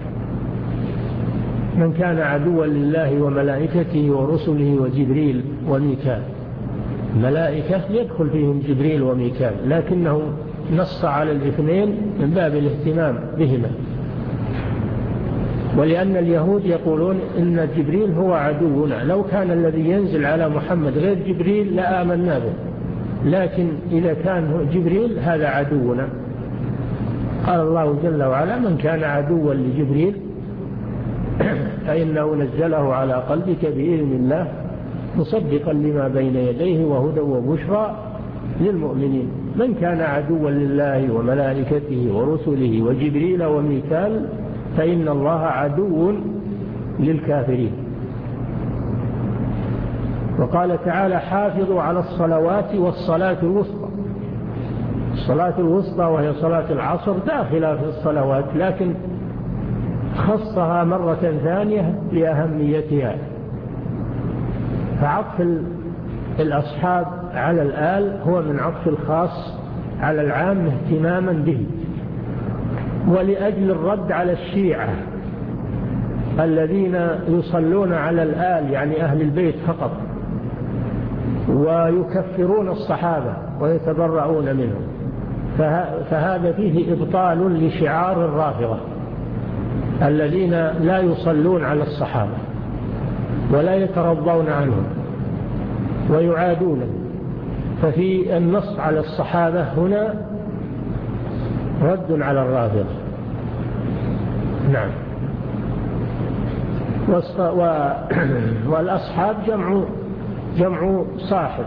من كان عدوا لله وملائكته ورسله وجبريل وميكال. ملائكة يدخل فيهم جبريل وميكال، لكنه نص على الاثنين من باب الاهتمام بهما. ولأن اليهود يقولون إن جبريل هو عدونا، لو كان الذي ينزل على محمد غير جبريل لآمنا به، لكن إذا كان جبريل هذا عدونا. قال الله جل وعلا: من كان عدوا لجبريل فإنه نزله على قلبك بإذن الله مصدقا لما بين يديه وهدى وبشرى للمؤمنين. من كان عدوا لله وملائكته ورسله وجبريل وميكال فإن الله عدو للكافرين. وقال تعالى: حافظوا على الصلوات والصلاة الوسطى. الصلاة الوسطى وهي صلاة العصر داخلة في الصلوات، لكن خصها مرة ثانية لأهميتها. فعطف الأصحاب على الآل هو من عطف الخاص على العام اهتماما به، ولأجل الرد على الشيعة الذين يصلون على الآل يعني أهل البيت فقط، ويكفرون الصحابة ويتبرؤون منهم، فهذا فيه إبطال لشعار الرافضة الذين لا يصلون على الصحابة ولا يترضون عنهم ويعادونهم. ففي النص على الصحابة هنا رد على الرافضة. نعم. والأصحاب جمع جمع صاحب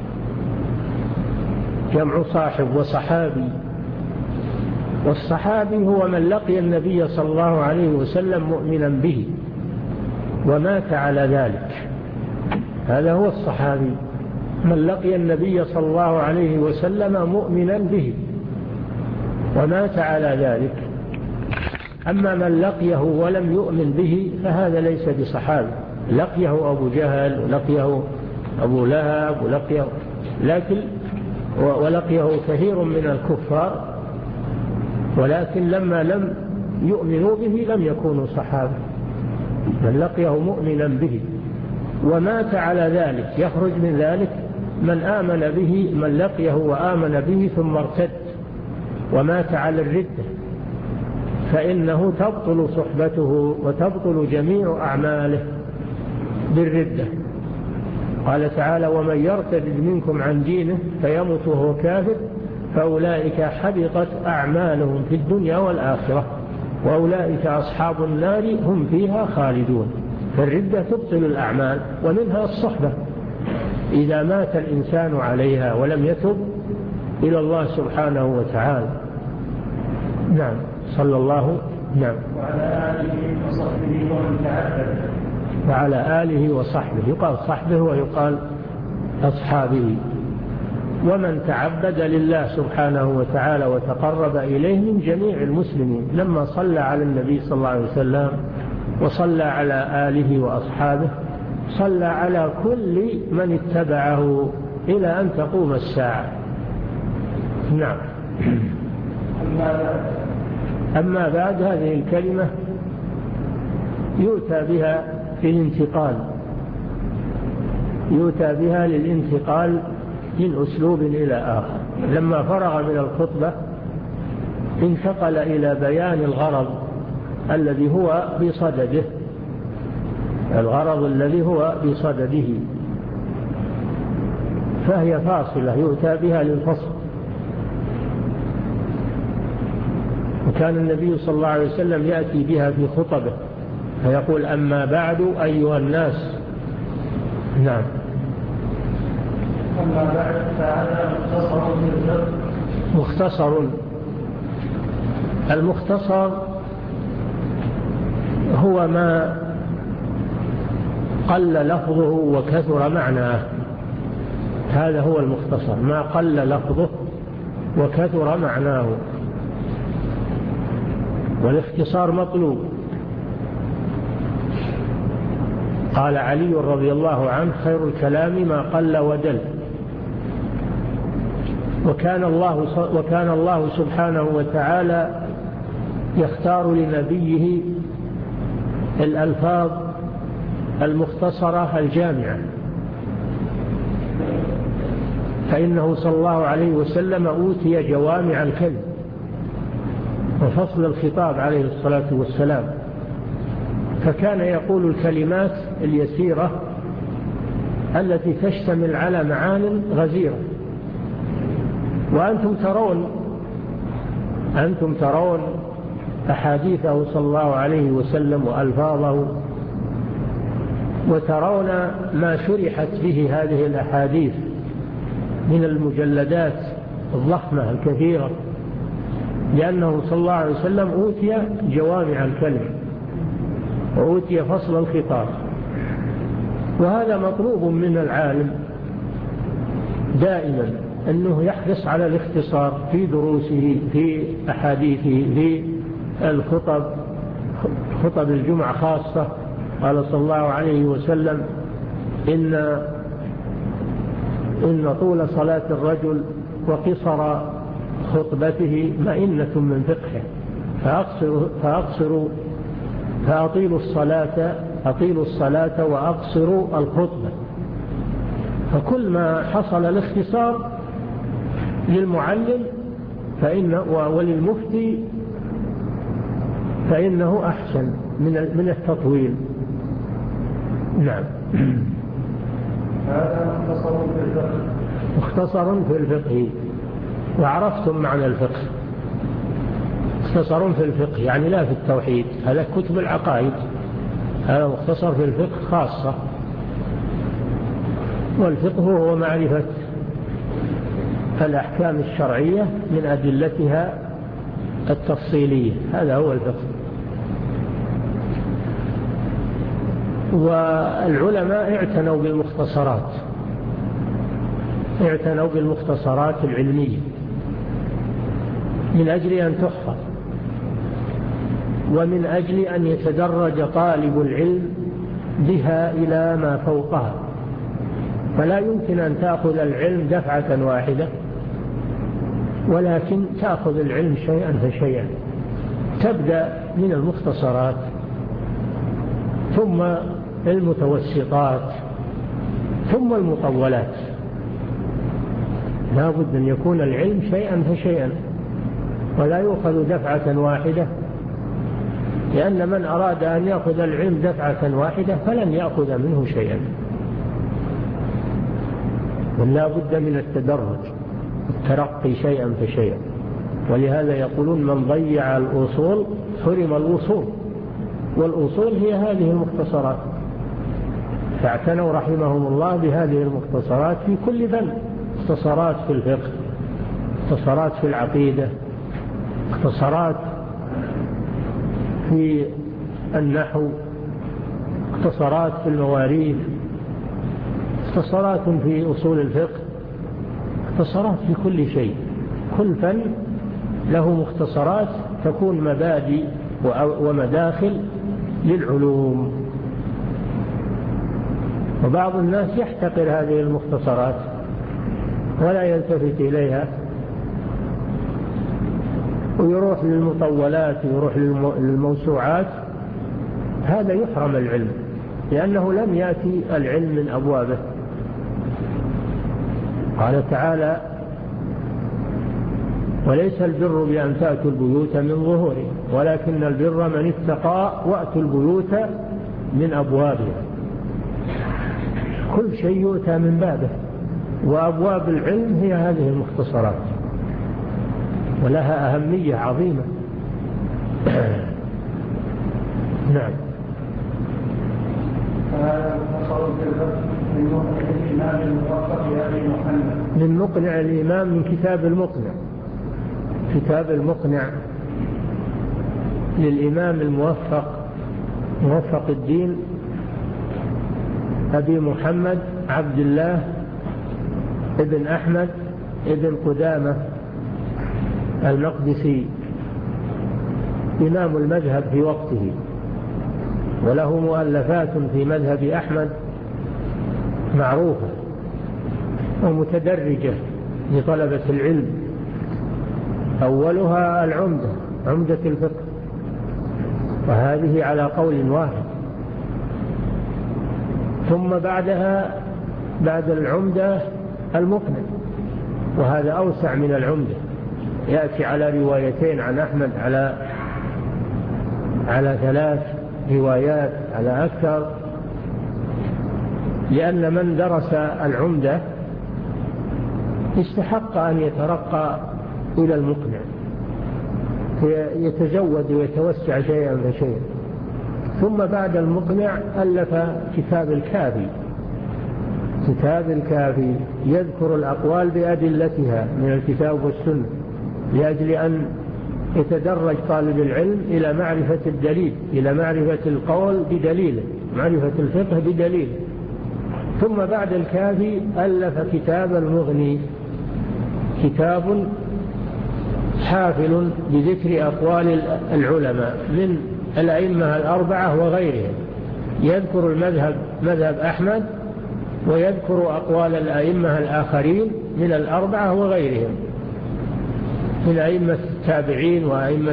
جمع صاحب وصحابي. والصحابي هو من لقي النبي صلى الله عليه وسلم مؤمنا به ومات على ذلك، هذا هو الصحابي، من لقي النبي صلى الله عليه وسلم مؤمنا به ومات على ذلك. أما من لقيه ولم يؤمن به فهذا ليس بصحابي. لقيه أبو جهل ولقيه أبو لهب ولقيه لكن ولقيه كثير من الكفار، ولكن لما لم يؤمنوا به لم يكونوا صحابة. من لقيه مؤمنا به ومات على ذلك يخرج من ذلك من آمن به، من لقيه وآمن به ثم ارتد ومات على الردة فإنه تبطل صحبته وتبطل جميع أعماله بالردة. قال تعالى: ومن يرتد منكم عن دينه فيمت وهو كافر فأولئك حبطت أعمالهم في الدنيا والآخرة وأولئك أصحاب النار هم فيها خالدون. فالردة تبطل الأعمال ومنها الصحبة إذا مات الإنسان عليها ولم يتب إلى الله سبحانه وتعالى. نعم. صلى الله. نعم. وعلى آله وصحبه ومن تعبد. وعلى آله وصحبه، يقال صحبه ويقال أصحابه. ومن تعبد لله سبحانه وتعالى وتقرب إليه من جميع المسلمين لما صلى على النبي صلى الله عليه وسلم وصلى على آله وأصحابه صلى على كل من اتبعه إلى أن تقوم الساعة. نعم. أما بعد، هذه الكلمة يؤتى بها في الانتقال، يؤتى بها للانتقال من أسلوب إلى آخر. لما فرغ من الخطبة انتقل إلى بيان الغرض الذي هو بصدده، الغرض الذي هو بصدده، فهي فاصلة يؤتى بها للفصل. وكان النبي صلى الله عليه وسلم يأتي بها في خطبه فيقول: أما بعد أيها الناس. نعم. أما بعد فهذا مختصر في الفقه. مختصر. المختصر هو ما قل لفظه وكثر معناه، هذا هو المختصر، ما قل لفظه وكثر معناه. والاختصار مطلوب. قال علي رضي الله عنه: خير الكلام ما قل ودل. وكان الله, وكان الله سبحانه وتعالى يختار لنبيه الألفاظ المختصرة الجامعة، فإنه صلى الله عليه وسلم أوتي جوامع الكلم وفصل الخطاب عليه الصلاة والسلام، فكان يقول الكلمات اليسيرة التي تشتمل على معان غزيرة. وأنتم ترون أنتم ترون أحاديثه صلى الله عليه وسلم وألفاظه، وترون ما شرحت به هذه الأحاديث من المجلدات الضخمة الكثيرة، لأنه صلى الله عليه وسلم أوتي جوامع الكلم وأوتي فصل الخطاب. وهذا مطلوب من العالم دائما، أنه يحرص على الاختصار في دروسه، في أحاديثه، في الخطب، خطب الجمعة خاصة. قال صلى الله عليه وسلم: إن, إن طول صلاة الرجل وقصر خطبته مئنة من فقهه، فأقصر فأقصر فأطيلوا الصلاة أطيلوا الصلاة وأقصروا الخطبة. فكل ما حصل الاختصار للمعلم فإن وللمفتي فإنه أحسن من من التطويل. نعم. هذا مختصر في الفقه. مختصر في الفقه. وعرفتم معنى الفقه. مختصر في الفقه يعني لا في التوحيد، هذا كتب العقائد، هذا مختصر في الفقه خاصة. والفقه هو معرفة الأحكام الشرعية من أدلتها التفصيلية، هذا هو الفقه. والعلماء اعتنوا بالمختصرات، اعتنوا بالمختصرات العلمية من أجل أن تحفظ، ومن أجل أن يتدرج طالب العلم بها إلى ما فوقها. فلا يمكن أن تأخذ العلم دفعة واحدة، ولكن تأخذ العلم شيئا فشيئا. تبدأ من المختصرات ثم المتوسطات ثم المطولات. لا بد أن يكون العلم شيئا فشيئا. ولا يؤخذ دفعة واحدة، لأن من أراد أن يأخذ العلم دفعة واحدة فلن يأخذ منه شيئا، ولا بد من التدرج، الترقي شيئا فشيئا. ولهذا يقولون من ضيع الأصول حرم الوصول، والأصول هي هذه المختصرات، فاعتنوا رحمهم الله بهذه المختصرات في كل فن، مختصرات في الفقه، مختصرات في العقيدة، مختصرات في النحو، مختصرات في المواريث، مختصرات في أصول الفقه، مختصرات في كل شيء. كل فن له مختصرات تكون مبادئ ومداخل للعلوم. وبعض الناس يحتقر هذه المختصرات ولا يلتفت إليها، ويروح للمطولات ويروح للموسوعات، هذا يحرم العلم، لأنه لم يأتي العلم من أبوابه. قال تعالى: وليس البر بأن تأتوا البيوت من ظهورها ولكن البر من اتقى وأتوا البيوت من أبوابها. كل شيء يؤتى من بابه، وأبواب العلم هي هذه المختصرات، ولها أهمية عظيمة. نعم. هذا مختصر في الفقه من مقنع الإمام الموفق أبي محمد. من مقنع الإمام، من كتاب المقنع، كتاب المقنع للإمام الموفق موفق الدين أبي محمد عبد الله ابن أحمد ابن قدامة المقدسي، إمام المذهب في وقته، وله مؤلفات في مذهب أحمد معروفة ومتدرجة لطلبة العلم. أولها العمدة، عمدة الفقه، وهذه على قول واحد. ثم بعدها بعد العمدة المقنع، وهذا أوسع من العمدة، يأتي على روايتين عن أحمد، على على ثلاث روايات، على أكثر، لأن من درس العمدة استحق أن يترقى إلى المقنع، يتزود ويتوسع شيئا فشيئا. ثم بعد المقنع ألف كتاب الكافي، كتاب الكافي يذكر الأقوال بأدلتها من الكتاب والسنة، لأجل أن يتدرج طالب العلم إلى معرفة الدليل، إلى معرفة القول بدليله، معرفة الفقه بدليله. ثم بعد الكافي ألف كتاب المغني، كتاب حافل بذكر أقوال العلماء من الأئمة الأربعة وغيرهم، يذكر المذهب مذهب أحمد، ويذكر أقوال الأئمة الآخرين من الأربعة وغيرهم من أئمة التابعين وأئمة،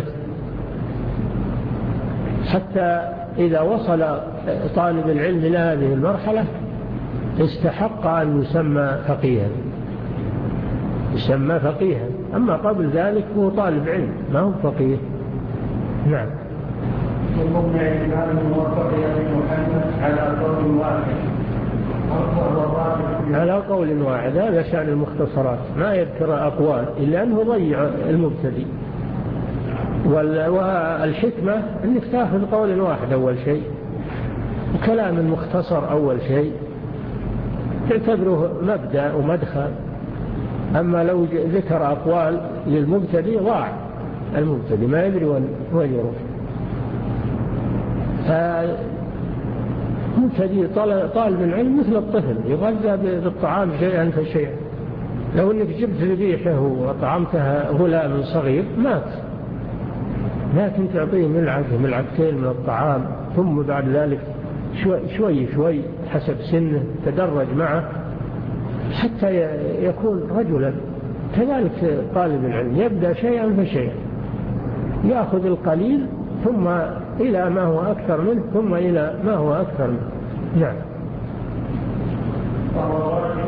حتى إذا وصل طالب العلم إلى هذه المرحلة استحق أن يسمى فقيها، يسمى فقيها. أما قبل ذلك هو طالب علم ما هو فقيه. نعم. ومقنع الإمام الموفق أبي محمد على قول واحد، على قول واحد، هذا شأن المختصرات، ما يذكر أقوال إلا أنه ضيع المبتدئ. والحكمة أنك تأخذ قول واحد أول شيء، وكلام المختصر أول شيء تعتبره مبدأ ومدخل. أما لو ذكر أقوال للمبتدئ ضاع المبتدئ، ما يدري وين يروح. فمبتدئ طالب العلم مثل الطفل يغذى بالطعام شيئا فشيئا. لو أنك جبت ذبيحة وطعمتها غلام صغير مات، لكن تعطيه ملعقة ملعقتين من الطعام، ثم بعد ذلك شوي شوي, شوي حسب سنه تدرج معه حتى يكون رجلا. كذلك طالب العلم يبدأ شيئا فشيئا، يأخذ القليل ثم إلى ما هو أكثر منه، ثم إلى ما هو أكثر منه. نعم.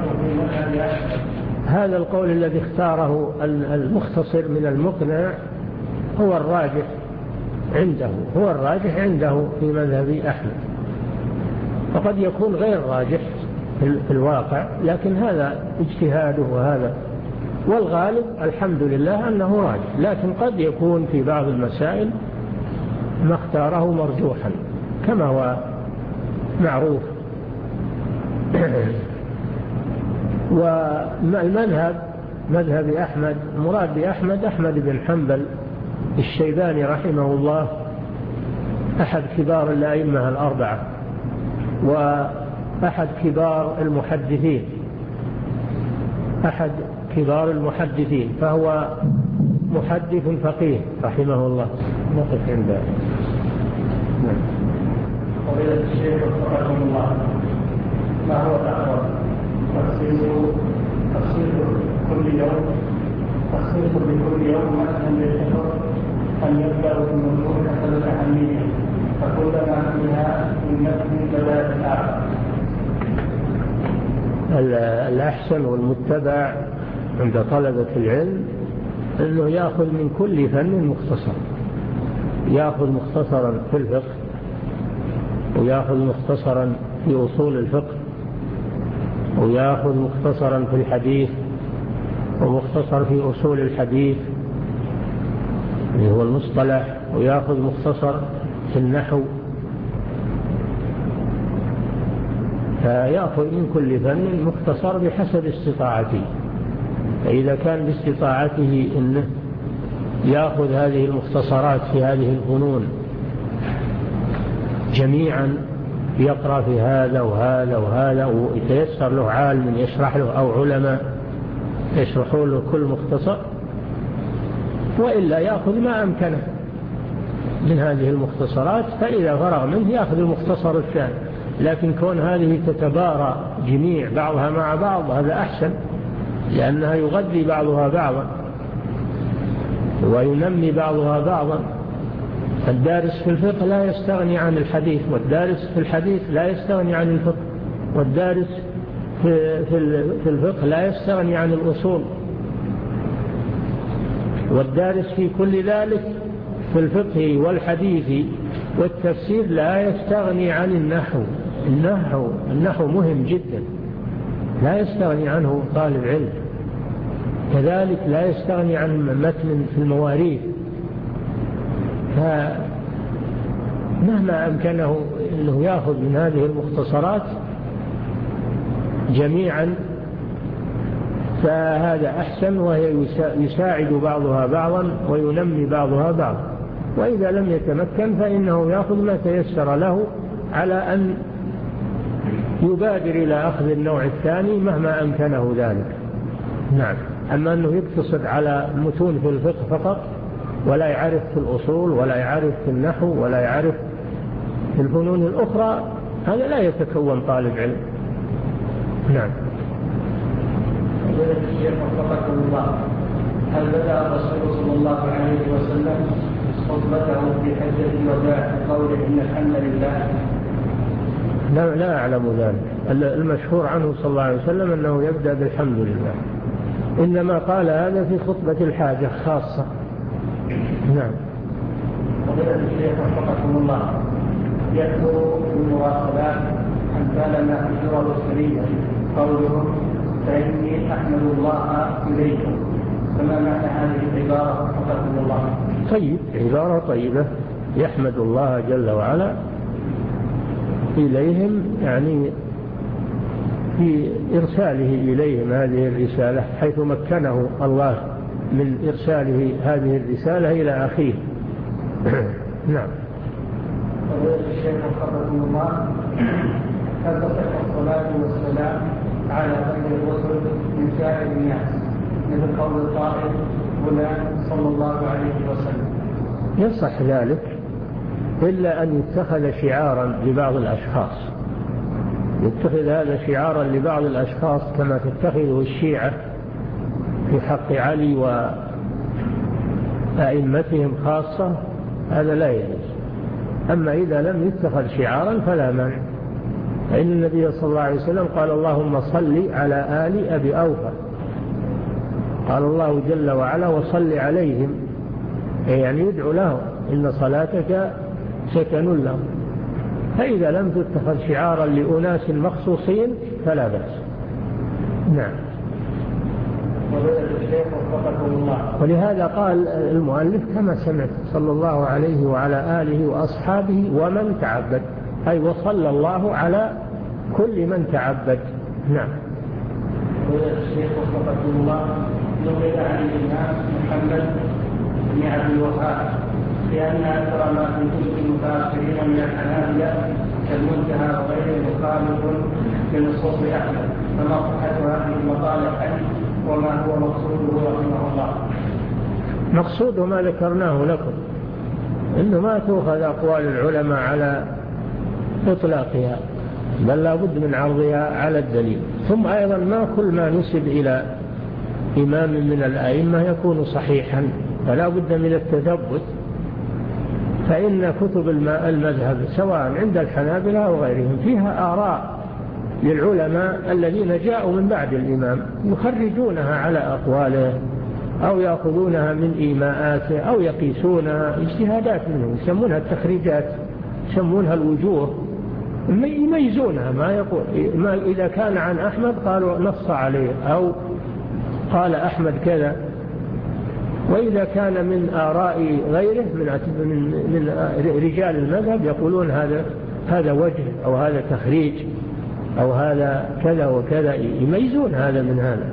هذا القول الذي اختاره المختصر من المقنع هو الراجح عنده هو الراجح عنده في مذهب أحمد، وقد يكون غير راجح في الواقع، لكن هذا اجتهاده وهذا، والغالب الحمد لله أنه راجح، لكن قد يكون في بعض المسائل ما اختاره مرجوحا كما هو معروف. والمذهب مذهب أحمد، مراد بأحمد أحمد بن حنبل الشيباني رحمه الله، أحد كبار الأئمة الأربعة وأحد كبار المحدثين أحد كبار المحدثين فهو محدث فقيه رحمه الله. نقف عنده. فضيلة الشيخ وفقكم الله، ما هو الأفضل؟ تخصيص تخصيص كل يوم تخصيص بكل يوم مثلا للفطر، أن يبدأ بالمنظور حسب الأهمية فكلما فيها من نفس بدأ الآخر؟ الأحسن والمتبع عند طلبة العلم أنه يأخذ من كل فن مختصر، يأخذ مختصرا في الفقه، ويأخذ مختصرا في أصول الفقه، ويأخذ مختصرا في الحديث، ومختصر في أصول الحديث اللي هو المصطلح، ويأخذ مختصر في النحو، فيأخذ من كل فن مختصر بحسب استطاعته. فإذا كان باستطاعته أنه يأخذ هذه المختصرات في هذه الفنون جميعا، يقرأ في هذا وهذا وهذا، ويتيسر له عالم يشرح له أو علماء يشرحوا له كل مختصر، وإلا يأخذ ما أمكنه من هذه المختصرات، فإذا فرغ منه يأخذ المختصر الثاني. لكن كون هذه تتبارى جميع بعضها مع بعض هذا أحسن، لأنها يغذي بعضها بعضا وينمي بعضها بعضا. الدارس في الفقه لا يستغني عن الحديث، والدارس في الحديث لا يستغني عن الفقه، والدارس في, في الفقه لا يستغني عن الأصول، والدارس في كل ذلك في الفقه والحديث والتفسير لا يستغني عن النحو. النحو النحو مهم جدا، لا يستغني عنه طالب علم. كذلك لا يستغني عن متن في المواريث، فمهما أمكنه أنه يأخذ من هذه المختصرات جميعا فهذا أحسن، وهي يساعد بعضها بعضا وينمي بعضها بعضا. وإذا لم يتمكن فإنه يأخذ ما تيسر له على أن يبادر إلى أخذ النوع الثاني مهما أمكنه ذلك. نعم. أما أنه يقتصد على متون في الفقه فقط ولا يعرف في الأصول ولا يعرف في النحو ولا يعرف في الفنون الأخرى، هذا لا يتكون طالب علم. نعم. فضيلة الشيخ وفقكم الله، هل بدأ الرسول صلى الله عليه وسلم خطبته في حجة الوداع بقوله إن الحمد لله؟ لا, لا أعلم ذلك. المشهور عنه صلى الله عليه وسلم أنه يبدأ بالحمد لله، إنما قال هذا في خطبة الحاجة خاصة. نعم. فضيلة الشيخ وفقكم الله، يكثر المراسلات أمثال ما في السور الشريفة قوله فإني أحمد الله إليكم، فما معنى هذه العبارة وفقكم الله؟ طيب، عبارة طيبة، يحمد الله جل وعلا إليهم، يعني في إرساله إليهم هذه الرسالة، حيث مكنه الله من إرساله هذه الرسالة إلى أخيه. نعم. فضيلة الشيخ وفقكم الله، هل تصح الصلاة والسلام على خير الرسل من سائر الناس مثل قول القائل فلان صلى الله عليه وسلم؟ يصح ذلك، إلا أن يتخذ شعارا لبعض الأشخاص، يتخذ هذا شعارا لبعض الأشخاص كما تتخذه الشيعة في حق علي وأئمتهم خاصة، هذا لا يجوز. أما إذا لم يتخذ شعارا فلا مانع، فإن النبي صلى الله عليه وسلم قال اللهم صل على آل أبي أوفى، قال الله جل وعلا وصل عليهم، يعني يدعو له إن صلاتك سكن له. فإذا لم تتخذ شعارا لأناس مخصوصين فلا بأس. نعم. ولهذا قال المؤلف كما سمعت صلى الله عليه وعلى آله وأصحابه ومن تعبد، أي وصلى الله على كل من تعبد. نعم. الشيخ وفقكم الله نقل عن الإمام محمد بن عبد الوهاب لأن أكثر ما في كتب المتأخرين من الحنابلة كالمنتهى وغيره مخالف لنصوص أحمد، فما صحة هذه المطالب عنه وما هو مقصوده رحمه الله؟ مقصوده ما ذكرناه لكم، إنه ما تؤخذ أقوال العلماء على إطلاقها، بل لا بد من عرضها على الدليل. ثم أيضا ما كل ما نسب إلى إمام من الأئمة يكون صحيحا، فلا بد من التثبت. فإن كتب المذهب سواء عند الحنابلة أو غيرهم فيها آراء للعلماء الذين جاءوا من بعد الإمام يخرجونها على أقواله أو يأخذونها من إيماءاته أو يقيسونها اجتهادات منهم، يسمونها التخريجات، يسمونها الوجوه، يميزونها. ما يقول ما إذا كان عن أحمد قالوا نص عليه أو قال أحمد كذا، وإذا كان من آراء غيره من من رجال المذهب يقولون هذا هذا وجه أو هذا تخريج أو هذا كذا وكذا، يميزون هذا من هذا.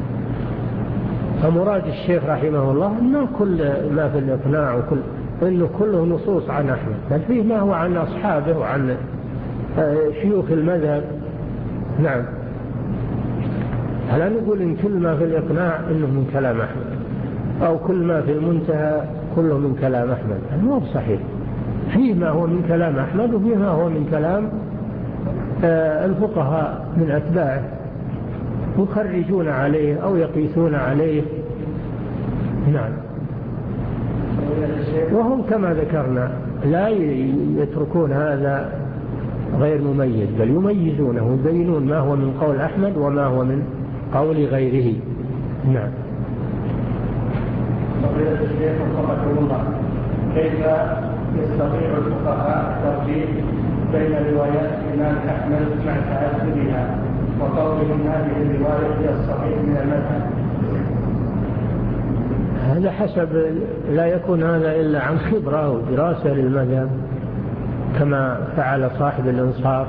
فمراد الشيخ رحمه الله ما كل ما في الإقناع وكل إنه كله نصوص عن أحمد، بل فيه ما هو عن أصحابه وعن شيوخ المذهب. نعم. هلا نقول إن كل ما في الإقناع إنه من كلام أحمد، أو كل ما في المنتهى كله من كلام أحمد، هذا مو صحيح. فيه ما هو من كلام أحمد وفيه ما هو من كلام الفقهاء من أتباعه يخرجون عليه أو يقيسون عليه. نعم. وهم كما ذكرنا لا يتركون هذا غير مميز، بل يميزونه ويبينون ما هو من قول أحمد وما هو من قول غيره. نعم. كيف يستطيع الفقهاء الترجيح بين روايات الإمام أحمد مع تعددها وقولهم هذه الرواية هي الصحيح من المذهب؟ هذا حسب، لا يكون هذا إلا عن خبرة ودراسة للمذهب كما فعل صاحب الإنصاف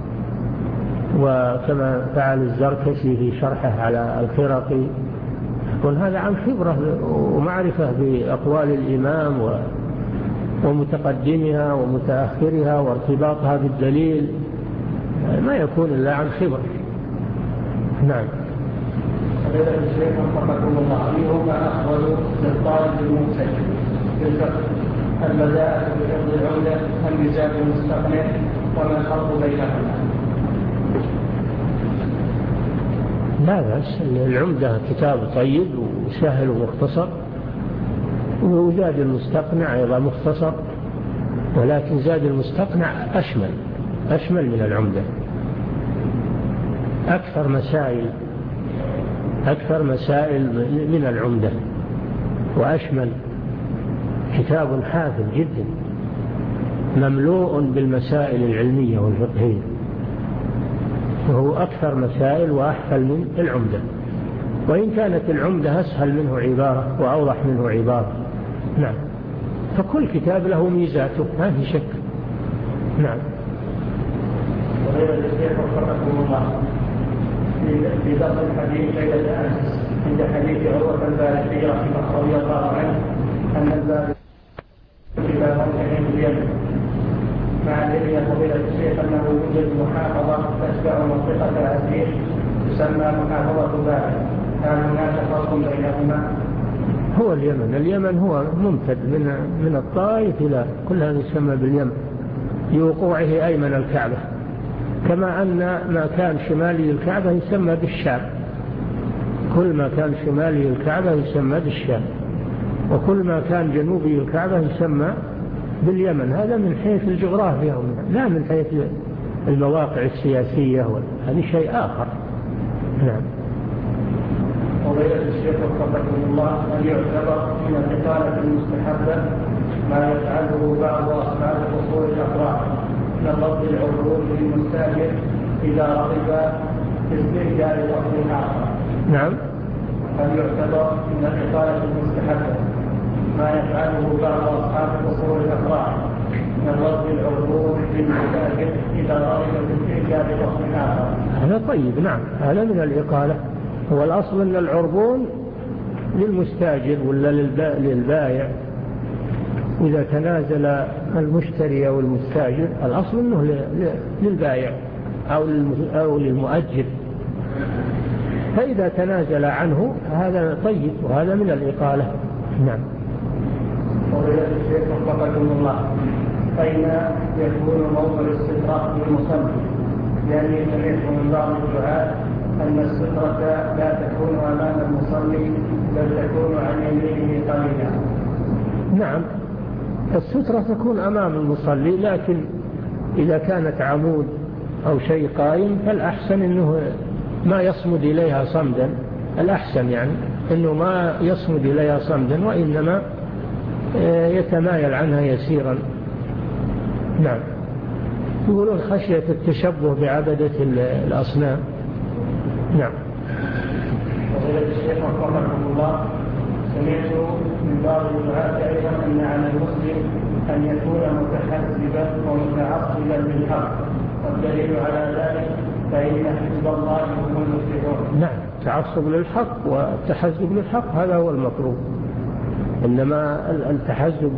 وكما فعل الزركشي في شرحه على الخرقي، يكون هذا عن خبرة ومعرفة بأقوال الإمام ومتقدمها ومتأخرها وارتباطها بالدليل، ما يكون إلا عن خبرة. نعم. فضيلة الشيخ وفقكم الله، أيهما أفضل للطالب المبتدئ في الفقه، البداءة بحفظ العمدة أم بزاد المستقنع، وما الفرق بينهما؟ لا بأس، العمدة كتاب طيب وسهل ومختصر، وزاد المستقنع أيضا مختصر، ولكن زاد المستقنع أشمل أشمل من العمدة، أكثر مسائل أكثر مسائل من العمدة وأشمل. كتاب حافل جدا مملوء بالمسائل العلمية والفقهية، وهو أكثر مسائل وأحفل من العمدة، وإن كانت العمدة أسهل منه عبارة وأوضح منه عبارة. نعم. فكل كتاب له ميزاته ما في شك. نعم. وغير الشيخ وفقكم الله، في درس الحديث ليلة أمس عند حديث عروة البارحي رحمه رضي الله عنه أن البارحي إلى موقع اليمن، مع العلم فضيلة الشيخ أنه يوجد محافظة تشبع منطقة العسير تسمى محافظة بارح، هل هناك فرق بينهما؟ هو اليمن اليمن هو ممتد من من الطائف إلى كلها يسمى باليمن لوقوعه أيمن الكعبة، كما أن ما كان شمالي الكعبة يسمى بالشام، كل ما كان شمالي الكعبة يسمى بالشام، وكل ما كان جنوبي الكعبة يسمى باليمن. هذا من حيث الجغرافيا لا من حيث المواقع السياسية، هذا شيء آخر. نعم. وغير الشيخ وفقكم الله أن يعتبر من الإقالة المستحبة ما يفعله بعض أصحاب أصول الأفراح من رد العروض للمستاجر إذا رغب في استئجار وقت آخر. نعم. هل يعتبر من الإقالة المستحبة ما يفعله بعض أصحاب أصول الأفراح من رد العروض للمستاجر إذا رغب في استئجار وقت آخر؟ هذا طيب. نعم، هذا من الإقالة. هو الأصل أن العربون للمستاجر ولا للبائع. إذا تنازل المشتري أو المستاجر الأصل أنه للبائع أو للمؤجر، فإذا تنازل عنه هذا طيب، وهذا من الإقالة. نعم. فضيلة الشيخ وفقكم الله، أين يكون موضع السترة للمصلي؟ لأني سمعت من بعض الدعاة أن السترة لا تكون أمام المصلي بل تكون عن يمينه قليلا. نعم، السترة تكون أمام المصلي، لكن إذا كانت عمود أو شيء قائم فالأحسن أنه ما يصمد إليها صمدا. الأحسن يعني أنه ما يصمد إليها صمدا، وإنما يتمايل عنها يسيرا. نعم. يقولون خشية التشبه بعبدة الأصنام. نعم. فضيلة الشيخ وفقكم الله، سمعت من بعض الدعاة أيضا أن على المسلم أن يكون متحزبا ومتعصبا للحق، والدليل على ذلك فإن حزب الله هم المفلحون. نعم، تعصب للحق والتحزب للحق هذا هو المطلوب، إنما التحزب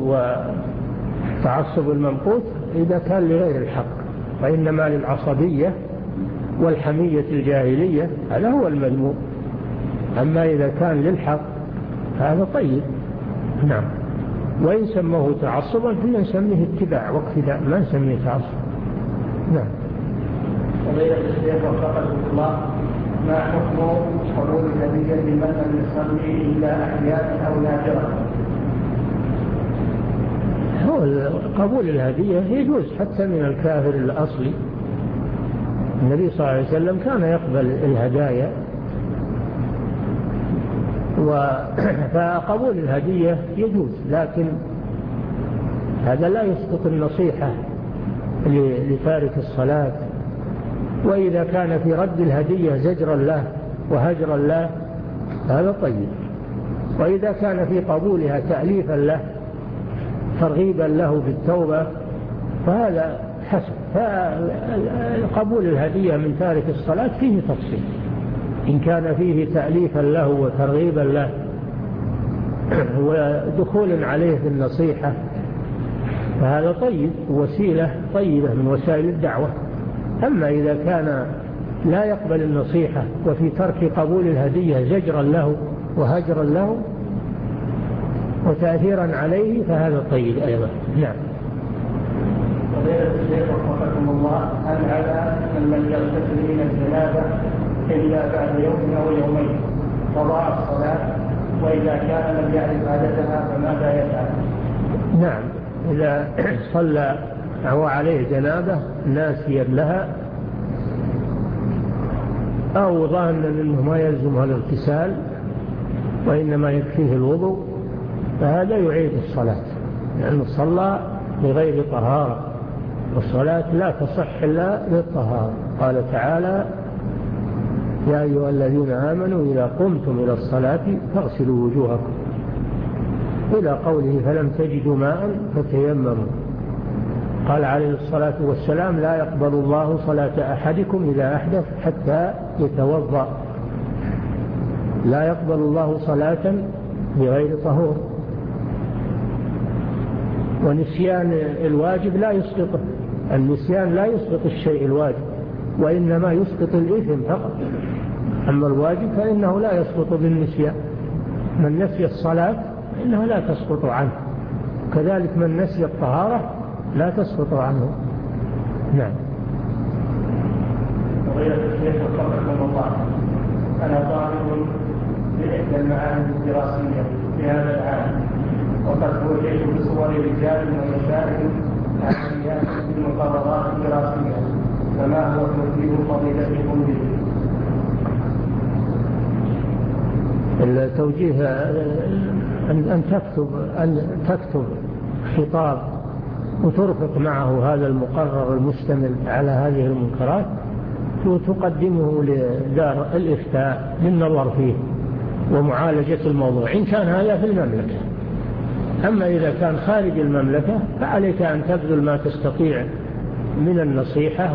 وتعصب الممقوت إذا كان لغير الحق، وإنما للعصبية والحمية الجاهلية هذا هو المذموم. أما إذا كان للحق هذا طيب. نعم. وإن سموه تعصبا فإن نسميه اتباع واقتداء، ما نسميه تعصب. نعم. فضيلة الشيخ وفقكم الله، ما حكم قبول الهدية لمن لم يصلي إلا أحيانا أو نادرا؟ هو قبول الهدية يجوز حتى من الكافر الأصلي. النبي صلى الله عليه وسلم كان يقبل الهدايا، فقبول الهدية يجوز، لكن هذا لا يسقط النصيحة لتارك الصلاة. وإذا كان في رد الهدية زجرا له وهجرا له هذا طيب، وإذا كان في قبولها تأليفا له ترغيبا له بالتوبة فهذا حسن. فقبول الهدية من تارك الصلاة فيه تفصيل، إن كان فيه تأليفا له وترغيبا له ودخول عليه في النصيحة فهذا طيب، وسيلة طيبة من وسائل الدعوة. أما إذا كان لا يقبل النصيحة وفي ترك قبول الهدية زجرا له وهجرا له وتأثيرا عليه فهذا طيب أيضا. نعم. فضيلة الشيخ وفقكم الله، هل على من لم يغتسل من الجنابة إلا بعد يوم أو يومين قضاء الصلاة؟ وإذا كان لم يعرف عادتها فماذا يفعل؟ نعم، إذا صلى أو عليه جنابة ناسيا لها أو ظانا أنه ما يلزمها الاغتسال وإنما يكفيه الوضوء فهذا يعيد الصلاة، لأنه صلى بغير طهارة، والصلاة لا تصح إلا بالطهارة. قال تعالى: يا أيها الذين آمنوا إذا قمتم إلى الصلاة فاغسلوا وجوهكم، إلى قوله فلم تجدوا ماء فتيمموا. قال عليه الصلاة والسلام: لا يقبل الله صلاة أحدكم إذا أحدث حتى يتوضأ. لا يقبل الله صلاة بغير طهور. ونسيان الواجب لا يسقطه، النسيان لا يسقط الشيء الواجب، وإنما يسقط الإثم فقط. أما الواجب فإنه لا يسقط بالنسيان. من نسي الصلاة إنه لا تسقط عنه، كذلك من نسي الطهارة لا تسقط عنه. نعم. فضيلة الشيخ وفقكم الله، أنا طالب بإحدى المعاهد الدراسية في هذا العام، وقد وجدت بصور رجال ونساء عمليات في المقررات الدراسية، فما هو توجيه فضيلتكم به؟ التوجيه أن تكتب أن تكتب خطاب وترفق معه هذا المقرر المشتمل على هذه المنكرات وتقدمه لدار الإفتاء للنظر فيه ومعالجة الموضوع إن كان هذا في المملكة. أما إذا كان خارج المملكة فعليك أن تبذل ما تستطيع من النصيحة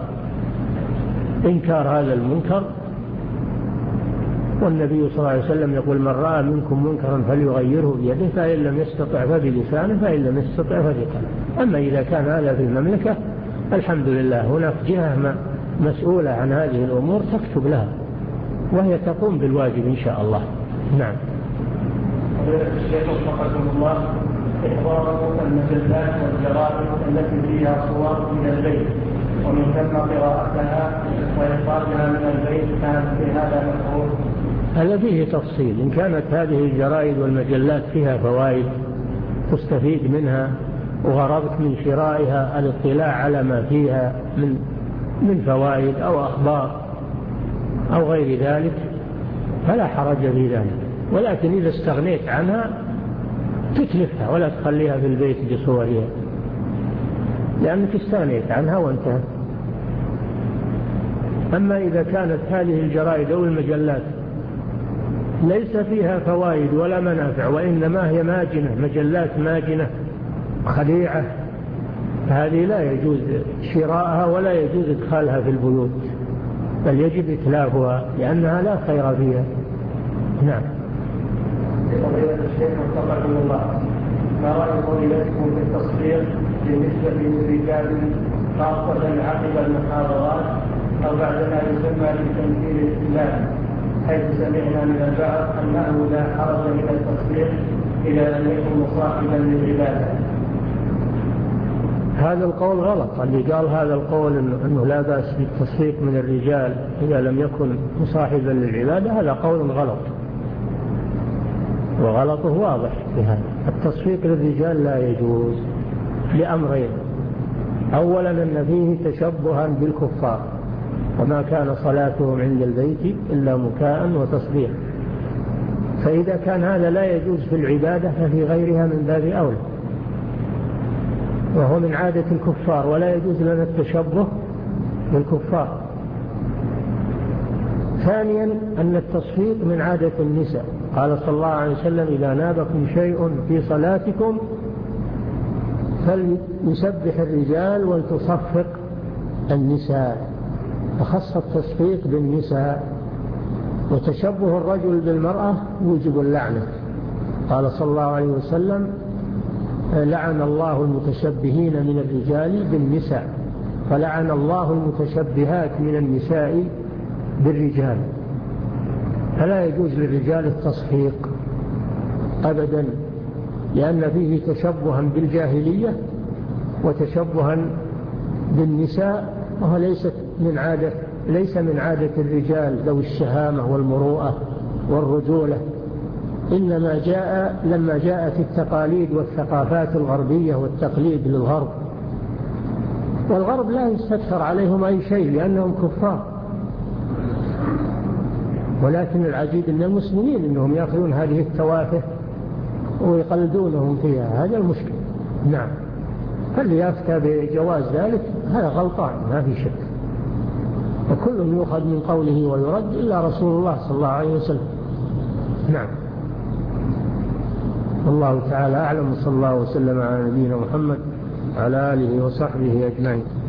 وإنكار هذا المنكر. والنبي صلى الله عليه وسلم يقول: من رأى منكم منكرا فليغيره بيده فإن لم يستطع فبلسانه فإن لم يستطع فبقلبه. أما إذا كان هذا في المملكة الحمد لله هناك جهة مسؤولة عن هذه الأمور تكتب لها وهي تقوم بالواجب إن شاء الله. نعم. الشيخ وفقكم الله، إحضار المجلات والجرائد التي فيها صور من البيت ومن ثم قراءتها وإخراجها من البيت كان في هذا مكروه؟ هذا فيه تفصيل. إن كانت هذه الجرائد والمجلات فيها فوائد تستفيد منها وغرضت من شرائها الاطلاع على ما فيها من من فوائد أو أخبار أو غير ذلك فلا حرج في ذلك. ولكن إذا استغنيت عنها تتلفها ولا تخليها في البيت بصورها لأنك استغنيت عنها وانتهت. أما إذا كانت هذه الجرائد أو المجلات ليس فيها فوائد ولا منافع وإنما هي ماجنة، مجلات ماجنة خليعة، هذه لا يجوز شراءها ولا يجوز إدخالها في البيوت بل يجب إتلافها لأنها لا خير فيها. نعم. فضيلة الشيخ وفقكم الله، ما رأي فضيلتكم في التصفيق بالنسبة للرجال خاصة عقب المحاضرات أو بعدما يسمى بالتمثيل الإسلامي، حيث سمعنا من البعض أنه لا حرج من التصفيق إلى أن يكون مصاحبا للعبادة؟ هذا القول غلط. اللي قال هذا القول أنه لا بأس بالتصفيق من الرجال إذا لم يكن مصاحبا للعبادة هذا قول غلط وغلطه واضح في هذا. التصفيق للرجال لا يجوز لأمرين: أولا أن فيه تشبها بالكفار وما كان صلاتهم عند البيت إلا مكاء وتصديق، فإذا كان هذا لا يجوز في العبادة ففي غيرها من باب أولى، وهو من عادة الكفار ولا يجوز لنا التشبه بالكفار. ثانيا أن التصفيق من عادة النساء، قال صلى الله عليه وسلم: إذا نابكم شيء في صلاتكم فليسبح الرجال ولتصفق النساء، فخص التصفيق بالنساء. وتشبه الرجل بالمرأة يوجب اللعنة، قال صلى الله عليه وسلم: لعن الله المتشبهين من الرجال بالنساء فلعن الله المتشبهات من النساء بالرجال. فلا يجوز للرجال التصفيق أبدا لأن فيه تشبها بالجاهلية وتشبها بالنساء، وهو ليست من عادة ليس من عادة الرجال ذوي الشهامة والمروءة والرجولة، إنما جاء لما جاءت التقاليد والثقافات الغربية والتقليد للغرب، والغرب لا يستكثر عليهم أي شيء لأنهم كفار. ولكن العجيب أن المسلمين إنهم يأخذون هذه التوافه ويقلدونهم فيها، هذا المشكلة. نعم. فاللي يفتى بجواز ذلك هذا غلطان ما في شك، وكل يؤخذ من قوله ويرد إلا رسول الله صلى الله عليه وسلم. نعم. الله تعالى أعلم، صلى الله وسلم على نبينا محمد وعلى آله وصحبه أجمعين.